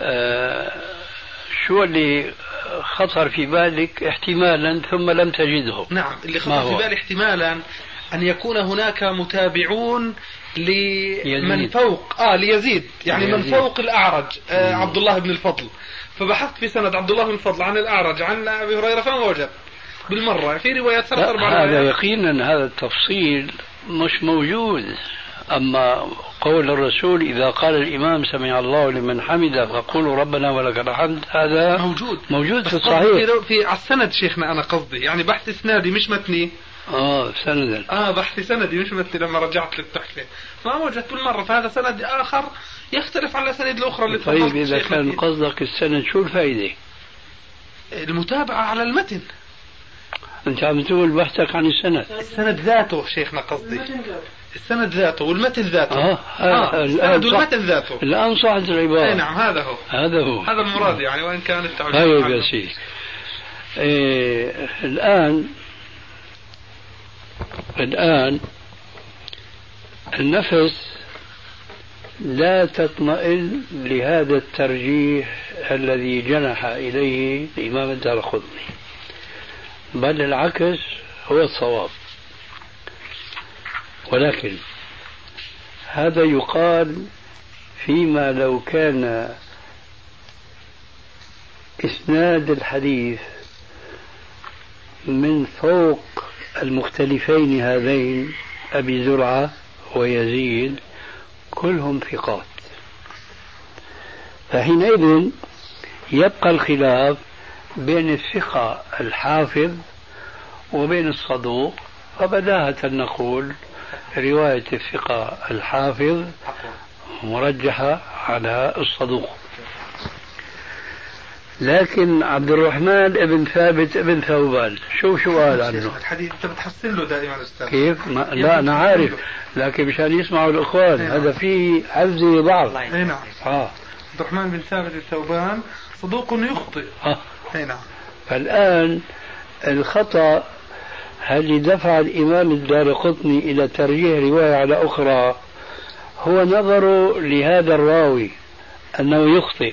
شو اللي خطر في بالك احتمالا ثم لم تجده؟ نعم، اللي خطر في بالي احتمالا أن يكون هناك متابعون لمن فوق ليزيد، يعني من فوق الأعرج عبد الله بن الفضل. فبحثت في سند عبد الله بن الفضل عن الأعرج عن أبي هريرة فما وجد بالمرة في روايات 3-4 هذا يقينا هذا التفصيل مش موجود. أما قول الرسول إذا قال الإمام سمع الله لمن حمده فقولوا ربنا ولك الحمد، هذا موجود في الصحيح في على السند. شيخنا أنا قصدي يعني بحث إسنادي مش متني. سندا. بحث سندي مش متني. لما رجعت للتحفة ما وجدت بالمرة، فهذا سند آخر يختلف عن الأسانيد الأخرى اللي طيب إذا كان قصدك السند شو الفائدة؟ المتابعة على المتن. أنت عم تقول بحثك عن السند ذاته شيخنا، قصدي السند ذاته والمتن ذاته. السند والمتن ذاته. الآن صحت العبارة. نعم هذا هو هذا المراد يعني، وإن كان التعبير. طيب يا سيدي. الآن النفس لا تطمئن لهذا الترجيح الذي جنح إليه الإمام الدارقطني، بل العكس هو الصواب. ولكن هذا يقال فيما لو كان إسناد الحديث من فوق المختلفين هذين أبي زرعة ويزيد كلهم ثقات، فحينئذ يبقى الخلاف بين الثقة الحافظ وبين الصدوق، فبداهة نقول رواية الثقة الحافظ مرجحة على الصدوق. لكن عبد الرحمن بن ثابت بن ثوبان شو قال عنه؟ الحديث انت بتحسن له دائما استاذ. كيف؟ لا انا عارف، لكن مشان يسمعوا الاخوان هذا فيه حفظ بعض. نعم. عبد الرحمن بن ثابت الثوبان صدوق يخطئ. نعم. فالان الخطأ هل دفع الإمام الدارقطني إلى ترجيح رواية على أخرى هو نظره لهذا الراوي أنه يخطئ.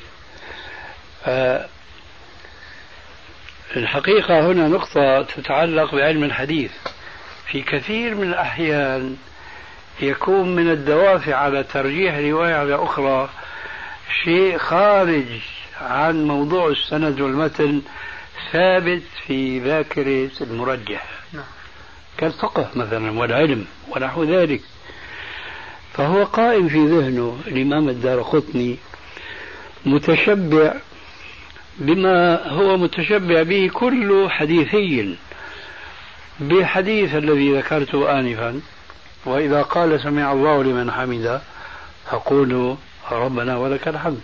الحقيقة هنا نقطة تتعلق بعلم الحديث. في كثير من الأحيان يكون من الدوافع على ترجيح رواية على أخرى شيء خارج عن موضوع السند والمتن ثابت في ذاكرة المرجح كالفقه مثلا والعلم ونحو ذلك، فهو قائم في ذهنه الإمام الدارقطني متشبع بما هو متشبع به كل حديثي، بحديث الذي ذكرته آنفا وإذا قال سمع الله لمن حمده فقولوا ربنا ولك الحمد.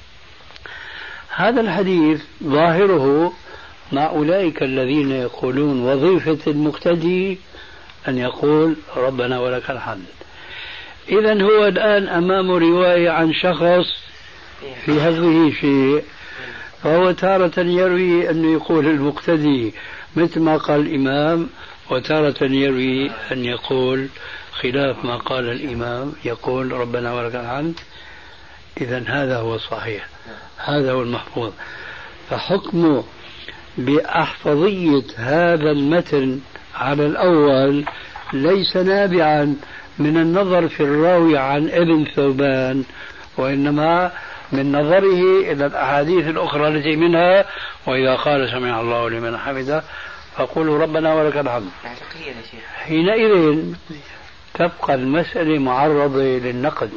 هذا الحديث ظاهره مع أولئك الذين يقولون وظيفة المقتدي أن يقول ربنا ولك الحمد. إذن هو الآن أمام رواية عن شخص في هذه شيء، فهو تارة يروي أن يقول المقتدي مثل ما قال الإمام، وتارة يروي أن يقول خلاف ما قال الإمام، يقول ربنا ولك الحمد. إذن هذا هو الصحيح، هذا هو المحفوظ. فحكمه بأحفظية هذا المتن على الأول ليس نابعا من النظر في الراوي عن ابن ثوبان، وإنما من نظره إلى الأحاديث الأخرى التي منها وإذا قال سمع الله لمن حمده فقولوا ربنا ولك الحمد. حينئذ تبقى المسألة معرضة للنقد.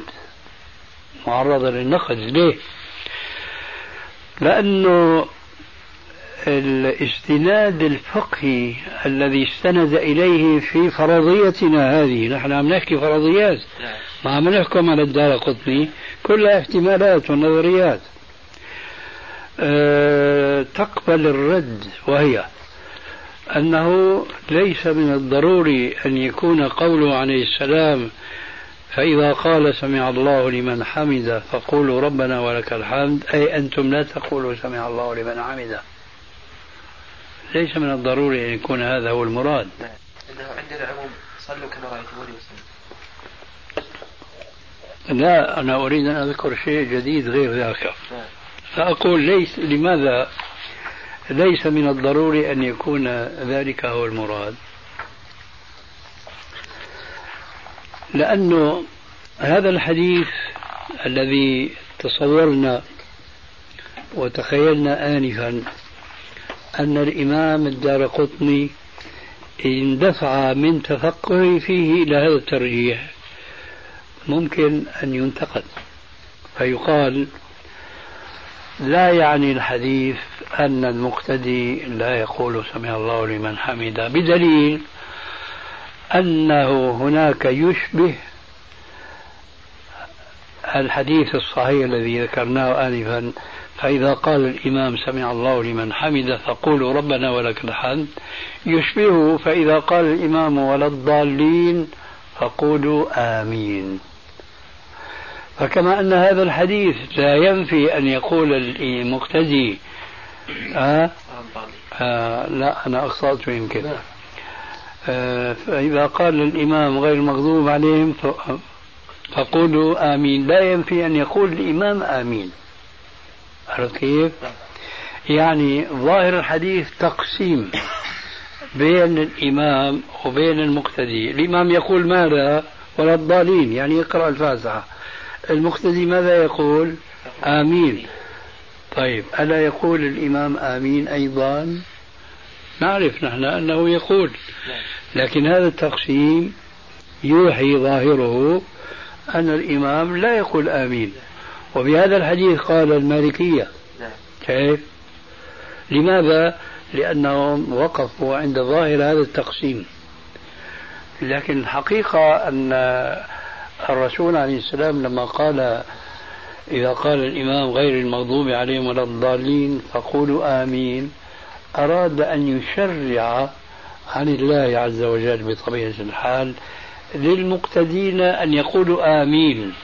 ليه؟ لأنه الاستناد الفقهي الذي استند إليه في فرضيتنا هذه، نحن عم نحكي فرضيات، ما عم نحكم على الدارقطني، كلها احتمالات ونظريات تقبل الرد، وهي أنه ليس من الضروري أن يكون قوله عليه السلام فإذا قال سمع الله لمن حمده فقولوا ربنا ولك الحمد، أي أنتم لا تقولوا سمع الله لمن حمده. ليس من الضروري أن يكون هذا هو المراد. إنه عندنا عموم صلوا كما رأيتموني وسلم. لا، أنا أريد أن أذكر شيء جديد غير ذاك. فأقول لماذا ليس من الضروري أن يكون ذلك هو المراد؟ لأنه هذا الحديث الذي تصورنا وتخيلنا آنفا أن الإمام الدارقطني اندفع من تفقه فيه إلى هذا الترجيح، ممكن أن ينتقد فيقال لا يعني الحديث أن المقتدي لا يقول سمع الله لمن حمده، بدليل أنه هناك يشبه الحديث الصحيح الذي ذكرناه آنفا فإذا قال الإمام سمع الله لمن حمده فقولوا ربنا ولك الحمد، يشبهه فإذا قال الإمام ولا الضالين فقولوا آمين. فكما أن هذا الحديث لا ينفي أن يقول المقتدي لا أنا أخطأت يمكن فإذا قال الإمام غير المغضوب عليهم فقولوا آمين، لا ينفي أن يقول الإمام آمين. عرفت كيف؟ يعني ظاهر الحديث تقسيم بين الإمام وبين المقتدي. الإمام يقول ماذا؟ ولا الضالين، يعني يقرأ الفاتحة. المقتدي ماذا يقول؟ آمين. طيب ألا يقول الإمام آمين أيضا؟ نعرف نحن أنه يقول، لكن هذا التقسيم يوحي ظاهره أن الإمام لا يقول آمين. وبهذا الحديث قال المالكية. كيف؟ لماذا؟ لأنهم وقفوا عند ظاهر هذا التقسيم. لكن الحقيقة أن الرسول عليه السلام لما قال إذا قال الإمام غير المغضوب عليهم ولا الضالين فقولوا آمين، أراد أن يشرع عن الله عز وجل بطبيعة الحال للمقتدين أن يقولوا آمين،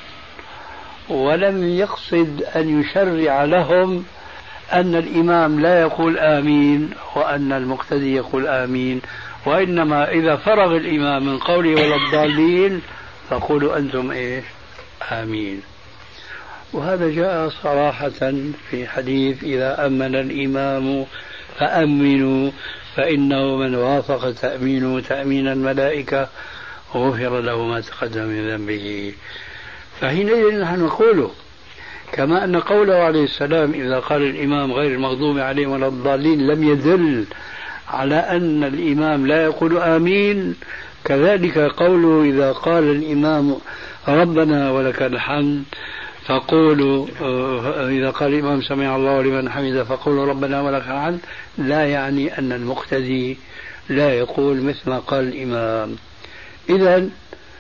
ولم يقصد أن يشرع لهم أن الإمام لا يقول آمين وأن المقتدي يقول آمين، وإنما إذا فرغ الإمام من قوله ولا الضالين فقولوا أنتم إيش؟ آمين. وهذا جاء صراحة في حديث إذا أمن الإمام فأمنوا فإنه من وافق تأمينه تأمين الملائكة غفر له ما تقدم من ذنبه. فحينئذ نحن نقول كما أن قوله عليه السلام إذا قال الإمام غير المغضوب عليهم ولا الضالين لم يدل على أن الإمام لا يقول آمين، كذلك قوله إذا قال الإمام ربنا ولك الحمد فقولوا إذا قال الإمام سمع الله لمن حمده فقولوا ربنا ولك الحمد لا يعني أن المقتدي لا يقول مثل ما قال الإمام. إذن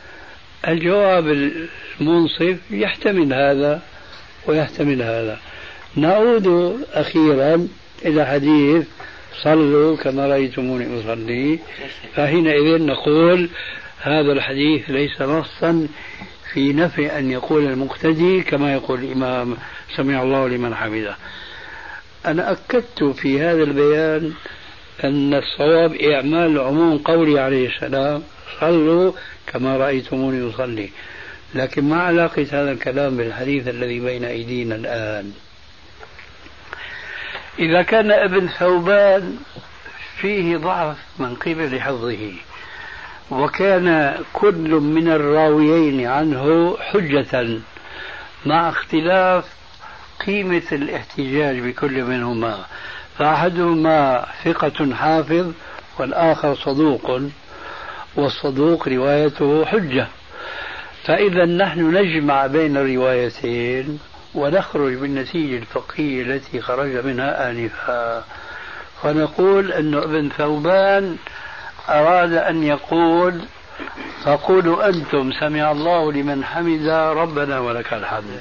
الجواب المنصف يحتمل هذا ويحتمل هذا. نعود أخيرا إلى حديث صلوا كما رأيتموني أصلي، فحينئذ نقول هذا الحديث ليس نصا في نفي أن يقول المقتدي كما يقول الإمام سمع الله لمن حمده. أنا أكدت في هذا البيان أن الصواب إعمال عموم قولي عليه السلام صلوا كما رأيتموني أصلي، لكن ما علاقة هذا الكلام بالحديث الذي بين أيدينا الآن؟ إذا كان ابن ثوبان فيه ضعف من قبل حفظه وكان كل من الراويين عنه حجة مع اختلاف قيمة الاحتجاج بكل منهما، فأحدهما ثقة حافظ والآخر صدوق، والصدوق روايته حجة. فإذا نحن نجمع بين الروايتين ونخرج بالنتيجة الفقهية التي خرج منها آنفا، فنقول أن ابن ثوبان أراد أن يقول فقولوا أنتم سمع الله لمن حمد ربنا ولك الحمد.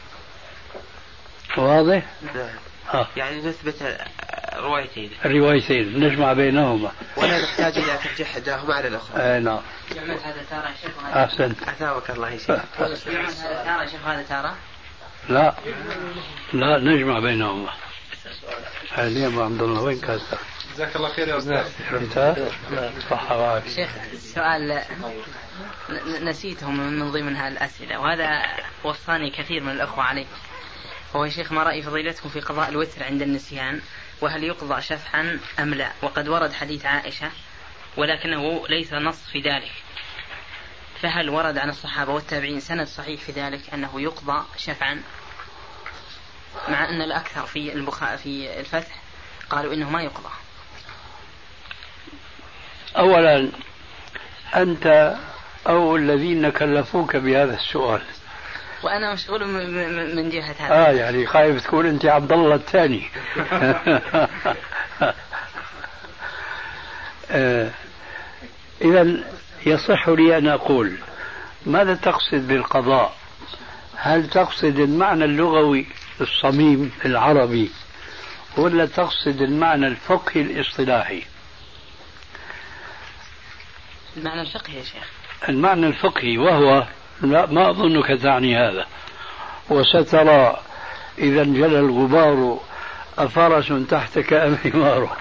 واضح؟ يعني نثبت الروايتين نجمع بينهما ولا نحتاج إلى ترجيح إحداهما على الأخرى. نعم. يعمل هذا تارة يا شيخ. أحسن. أثابك الله يا شيخ. يعمل هذا تارة يا شيخ هذا تارة. لا نجمع بينهما. حاليا أبو عبد الله وين كاسر؟ جزاك الله خير يا أستاذ. أنت صح. شيخ سؤال نسيته من ضمن هالأسئلة وهذا وصاني كثير من الأخوة عليه، هو يا شيخ ما رأي فضيلتكم في قضاء الوتر عند النسيان، وهل يقضى شفعا أم لا؟ وقد ورد حديث عائشة ولكنه ليس نص في ذلك، فهل ورد عن الصحابة والتابعين سند صحيح في ذلك أنه يقضى شفعا، مع أن الأكثر في الفتح قالوا إنه ما يقضى؟ أولا أنت أو الذين كلفوك بهذا السؤال، وأنا مشغول من جهة هذا. يعني خايف تكون أنت عبد الله الثاني. إذا يصح لي أن أقول ماذا تقصد بالقضاء؟ هل تقصد المعنى اللغوي الصميم العربي ولا تقصد المعنى الفقهي الاصطلاحي؟ المعنى الفقهي يا شيخ. المعنى الفقهي، وهو لا ما أظنك تعني هذا، وسترى إذا انجلى الغبار أفرس تحتك أم حمار.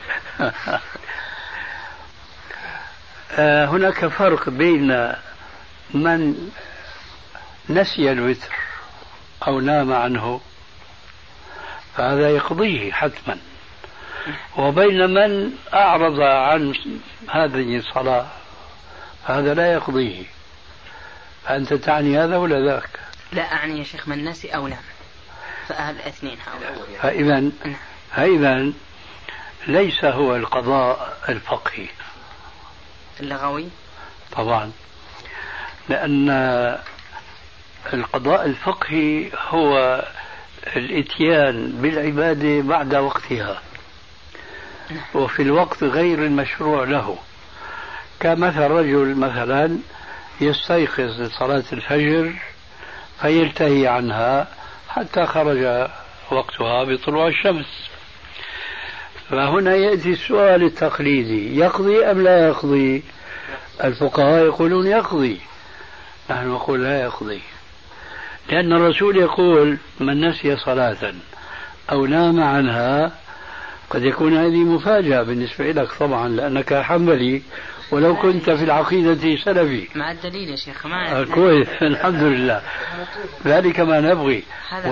هناك فرق بين من نسي الوتر أو نام عنه فهذا يقضيه حتما، وبين من أعرض عن هذه الصلاة هذا لا يقضيه. أنت تعني هذا ولا ذاك؟ لا أعني يا شيخ من نسي أو نام، فالاثنين هؤلاء. فإذا ليس هو القضاء الفقهي اللغوي طبعا، لأن القضاء الفقهي هو الاتيان بالعبادة بعد وقتها وفي الوقت غير المشروع له، كمثل رجل مثلا يستيقظ لصلاة الفجر فيلتهي عنها حتى خرج وقتها بطلوع الشمس. فهنا يأتي السؤال التقليدي: يقضي أم لا يقضي؟ الفقهاء يقولون يقضي، نحن نقول لا يقضي، لأن الرسول يقول: من نسي صلاة أو نام عنها. قد يكون هذه مفاجأة بالنسبة لك طبعا لأنك حنبلي، ولو كنت في العقيدة سلفي. مع الدليل يا شيخ. كويس، الحمد لله، ذلك ما نبغي.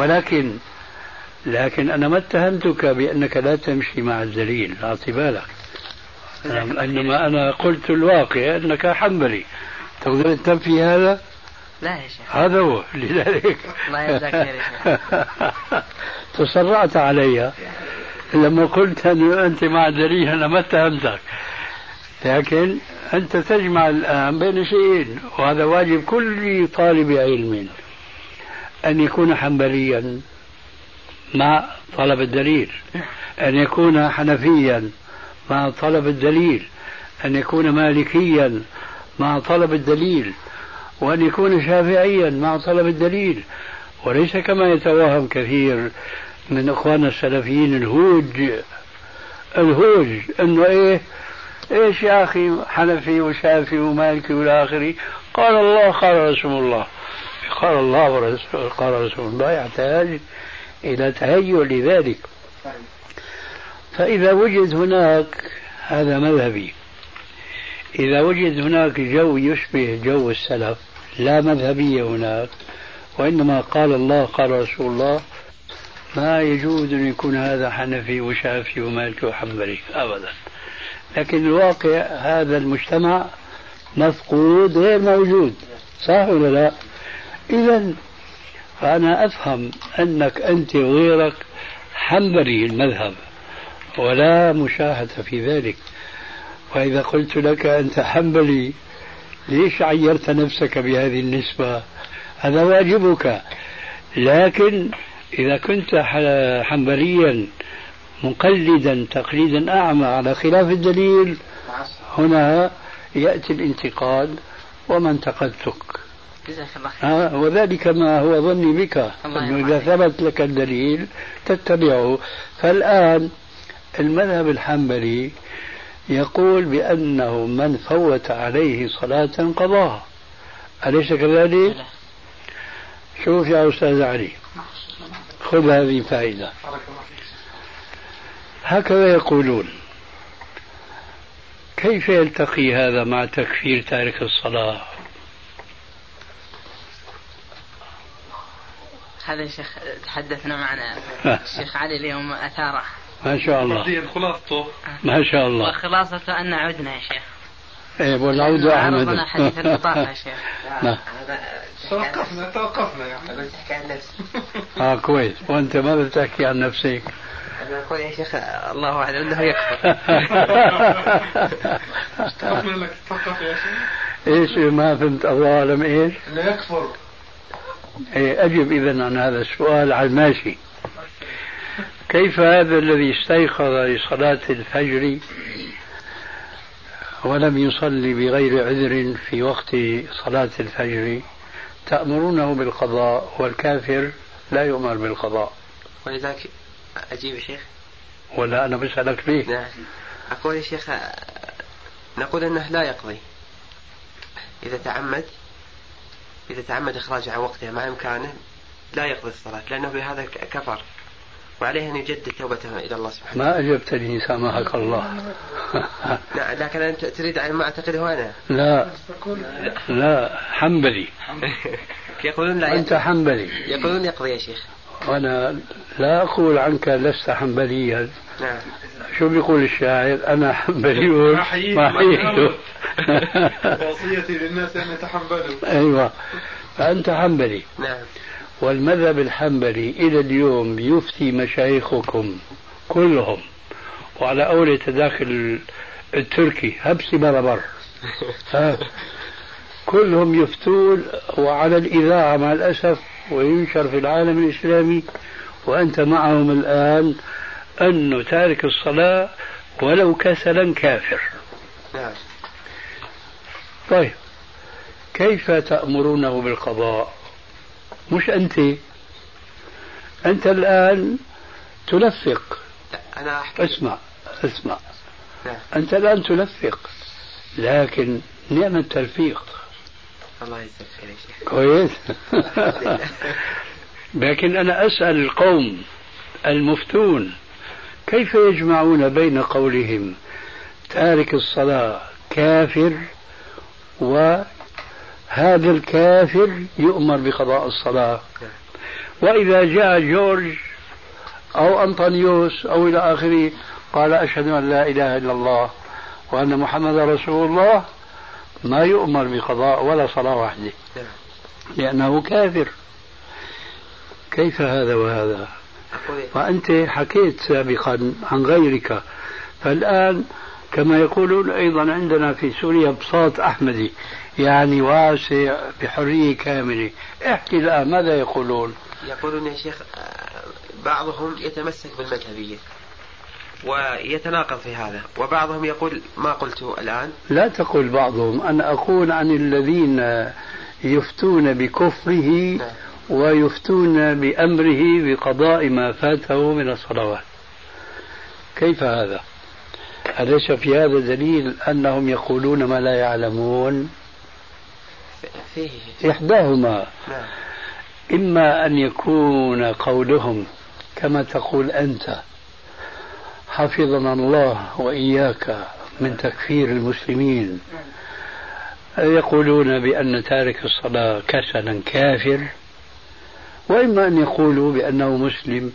لكن أنا ما اتهمتك بأنك لا تمشي مع الدليل، أعطي بالك، إنما أنا قلت الواقع أنك حنبلي. تقدر تنفي هذا؟ لا يا شيخ، هذا هو. لذلك الله يجزاك خير يا شيخ. تسرعت علي لما قلت أنت مع الدليل، أنا ما اتهمتك، لكن أنت تجمع الآن بين شيئين، وهذا واجب كل طالب علم أن يكون حنبليا مع طلب الدليل، أن يكون حنفيا مع طلب الدليل، أن يكون مالكيا مع طلب الدليل، وأن يكون شافعيا مع طلب الدليل، وليس كما يتوهم كثير من أخواننا السلفيين الهوج أنه إيش يا أخي حنفي وشافعي ومالكي والآخري، قال الله قال رسول الله، قال الله ورسول قال رسول الله، يحتاج إلى تهيؤ لذلك. فإذا وجد هناك، هذا مذهبي، إذا وجد هناك جو يشبه جو السلف، لا مذهبية هناك وإنما قال الله قال رسول الله، ما يجوز أن يكون هذا حنفي وشافعي ومالكي وحنبلي أبدا. لكن الواقع هذا المجتمع مفقود غير موجود، صح ولا لا؟ إذن فأنا أفهم أنك أنت وغيرك حنبلي المذهب ولا مشاهدة في ذلك. وإذا قلت لك أنت حنبلي ليش عيرت نفسك بهذه النسبة؟ هذا واجبك. لكن إذا كنت حنبليا مقلدا تقليدا أعمى على خلاف الدليل، هنا يأتي الانتقاد وما انتقدتك. وذلك ما هو ظني بك، أنه إذا ثبت لك الدليل تتبعه. فالآن المذهب الحنبلي يقول بأنه من فوت عليه صلاة قضاها، أليس كذلك؟ شوف يا أستاذ علي، خذ هذه فائدة. هكذا يقولون. كيف يلتقي هذا مع تكفير تارك الصلاة؟ هذا الشيخ تحدثنا معنا الشيخ علي اليوم أثاره ما شاء الله. خلاصته ما شاء الله. وخلاصته أن عدنا يا شيخ. ايه والعودة أحمد. عرضنا حديث البطاقة يا شيخ. توقفنا يعني. بتحكي عن نفسي. كويس. وأنت ماذا تحكي عن نفسك؟ أنا أقول يا شيخ الله أعلم أنه يكفر. استغفر لك تثقف يا شيخ. إيش ما فهمت؟ الله أعلم إيش؟ لا يكفر. إيه أجب إذن عن هذا السؤال على الماشي. كيف هذا الذي استيقظ لصلاة الفجر ولم يصلي بغير عذر في وقت صلاة الفجر تأمرونه بالقضاء، والكافر لا يؤمر بالقضاء؟ ولذلك أجيب يا شيخ؟ ولا أنا بسألك ليه؟ نعم. أقول يا شيخ نقول أنه لا يقضي إذا تعمد إخراجها عن وقتها مع إمكانه، لا يقضي الصلاة لأنه بهذا كفر، وعليه أن يجدد توبته إلى الله سبحانه. ما أجبتني سامحك الله. لا لكن أنت تريد أن ما أعتقده أنا. لا حنبلي. يقولون لا. أنت حنبلي. يقولون يقضي يا شيخ. وأنا لا أقول عنك لست حنبليا. نعم. شو بيقول الشاعر؟ أنا حنبلي ما حييت. وصيتي للناس أن يتحنبلوا. أيوة. فأنت حنبلي. نعم. والمذهب الحنبلي إلى اليوم يفتي مشايخكم كلهم، وعلى أول تداخل التركي هبسي بربر كلهم يفتون، وعلى الإذاعة مع الأسف، وينشر في العالم الإسلامي، وأنت معهم الآن، أنه تارك الصلاة ولو كسلا كافر. نعم. طيب كيف تأمرونه بالقضاء؟ مش أنت الآن تلفق. أنا أحكي. اسمع. نعم. أنت الآن تلفق، لكن نعم التلفيق. الله يجزاك خير يا شيخ. كويس. لكن أنا أسأل القوم المفتون كيف يجمعون بين قولهم تارك الصلاة كافر وهذا الكافر يؤمر بقضاء الصلاة؟ وإذا جاء جورج أو أنطونيوس أو إلى آخره قال أشهد أن لا إله إلا الله وأن محمد رسول الله، ما يؤمر بقضاء ولا صلاة واحدة لأنه كافر. كيف هذا وهذا؟ فأنت حكيت سابقا عن غيرك، فالآن كما يقولون أيضا عندنا في سوريا بساط أحمدي، يعني واسع بحرية كاملة. احكي الآن ماذا يقولون؟ يقولون يا شيخ بعضهم يتمسك بالمذهبية ويتناقض في هذا، وبعضهم يقول ما قلته الآن. لا تقول بعضهم، أنا أقول عن الذين يفتون بكفره ويفتون بأمره بقضاء ما فاته من الصلوات. كيف هذا؟ أليس في هذا دليل أنهم يقولون ما لا يعلمون؟ فيه إحداهما إما أن يكون قولهم كما تقول أنت حفظنا الله وإياك من تكفير المسلمين، يقولون بأن تارك الصلاة كسلا كافر، وإما أن يقولوا بأنه مسلم،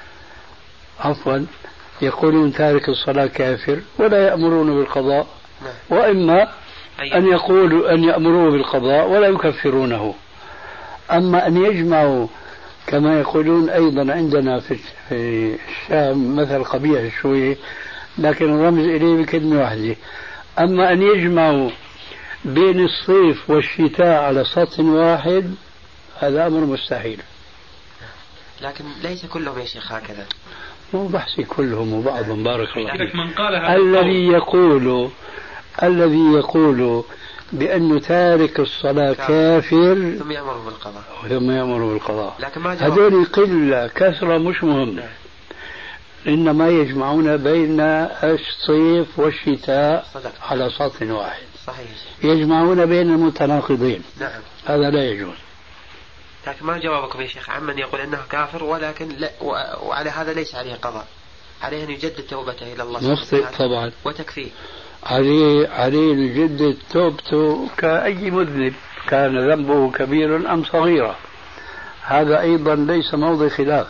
يقولون تارك الصلاة كافر ولا يأمرون بالقضاء، وإما أن يقولوا أن يأمروا بالقضاء ولا يكفرونه. أما أن يجمعوا كما يقولون أيضا عندنا في الشام مثل قبيح شوي لكن الرمز إليه بكلمة واحدة، أما أن يجمعوا بين الصيف والشتاء على سطح واحد هذا أمر مستحيل. لكن ليس كلهم يا شيخ هكذا. مو بحثي كلهم وبعضهم بارك الله فيك. من قال الذي يقول بأن تارك الصلاة كافر ثم يأمر بالقضاء. هذول قلة كثرة مش مهم. إنما يجمعون بين الصيف والشتاء على سطح واحد. صحيح. يجمعون بين المتناقضين. نعم. هذا لا يجوز. لكن ما جوابكم يا شيخ عمن يقول أنه كافر ولكن لا وعلى هذا ليس عليه قضاء، عليه أن يجدد توبته إلى الله مخطئ طبعا وتكفيه. عليه يجدد توبته كأي مذنب كان ذنبه كبير أم صغيرا، هذا أيضا ليس موضع خلاف.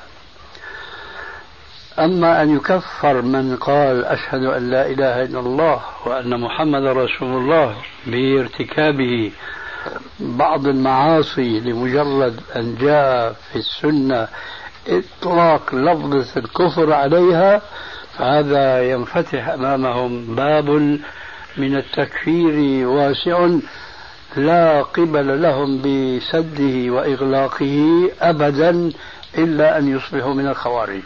أما أن يكفر من قال أشهد أن لا إله إلا الله وأن محمد رسول الله بارتكابه بعض المعاصي لمجرد أن جاء في السنة إطلاق لفظة الكفر عليها، فهذا ينفتح أمامهم باب من التكفير واسع لا قبل لهم بسده وإغلاقه أبدا إلا أن يصبحوا من الخوارج.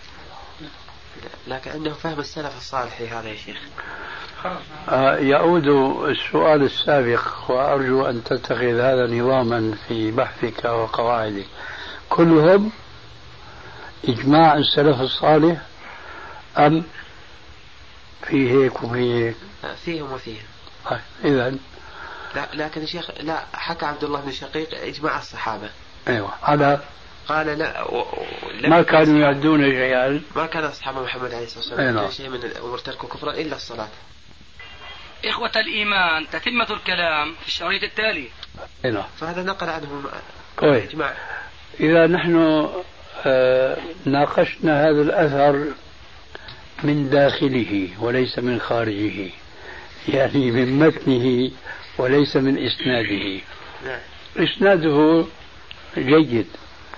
لكن أنه فهم السلف الصالح هذا يا شيخ. يعود السؤال السابق وأرجو أن تتخذ هذا نظاما في بحثك وقواعدك. كلهم إجماع السلف الصالح أم في هيك وفي هيك؟ فيهم وفيهم. إذن لكن يا شيخ لا، حكى عبد الله بن شقيق إجماع الصحابة. أيوة على قال لا ما كانوا يعدون شيئا. ما كان أصحاب محمد عليه الصلاة والسلام يعدون شيء من الأمور تركوا كفرا إلا الصلاة. إخوة الإيمان، تتمة الكلام في الشريط التالي. فهذا نقل عنهم إجماع. إذا نحن ناقشنا هذا الأثر من داخله وليس من خارجه، يعني من متنه وليس من إسناده. إسناده جيد،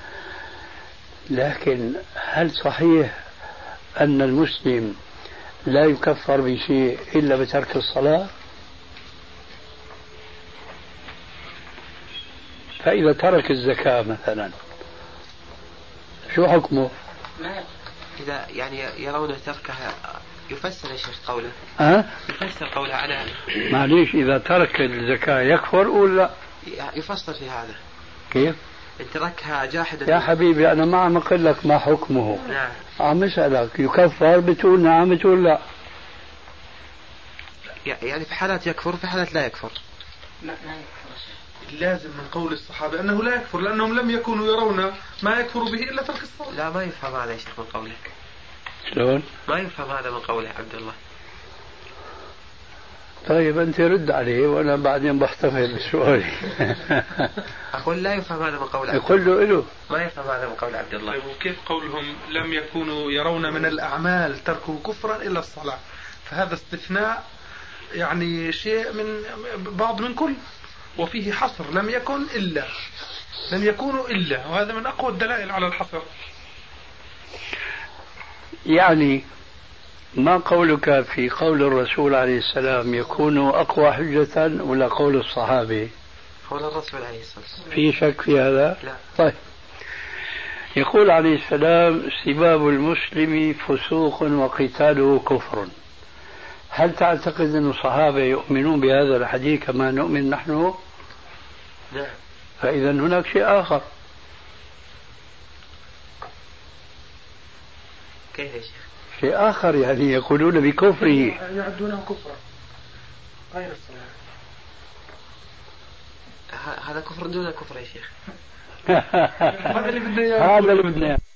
لكن هل صحيح أن المسلم لا يكفر بشيء إلا بترك الصلاة؟ فإذا ترك الزكاة مثلا شو حكمه؟ إذا يعني يرون تركها يفسر يا شيخ قوله. يفسر قوله على معليش، إذا ترك الزكاة يكفر ولا يفسر في هذا؟ كيف؟ إن تركها جاحدا. يا حبيبي أنا ما عم أقول لك ما حكمه. نعم. عم أسألك يكفر، بتقول نعم بتقول لا. يعني في حالات يكفر وفي حالات لا يكفر. لا يكفر. لازم من قول الصحابة أنه لا يكفر لأنهم لم يكونوا يرون ما يكفر به إلا ترك الصلاة. لا ما يفهم هذا يا شيخ من قوله. شلون؟ ما يفهم هذا من قوله عبد الله. طيب أنت رد عليه وأنا بعدين بحتفل بسؤالي. أقول لا يفهم هذا من قول عبد الله. يقول له ما يفهم هذا من قول عبد الله. طيب وكيف قولهم لم يكونوا يرون من الأعمال تركه كفرا إلا الصلاة؟ فهذا استثناء يعني شيء من بعض من كل، وفيه حصر لم يكونوا إلا، وهذا من أقوى الدلائل على الحصر. يعني ما قولك في قول الرسول عليه السلام يكون أقوى حجة ولا قول الصحابة؟ قول الرسول عليه السلام. في شك في هذا؟ لا. طيب، يقول عليه السلام سباب المسلم فسوق وقتاله كفر. هل تعتقد أن الصحابة يؤمنون بهذا الحديث كما نؤمن نحن؟ نعم. فإذا هناك شيء آخر. كيف يا شيخ؟ شيء آخر، يعني يقولون بكفره، يعدونه كفرا غير الصلاة. هذا كفر دون كفر يا شيخ. هذا اللي بدنا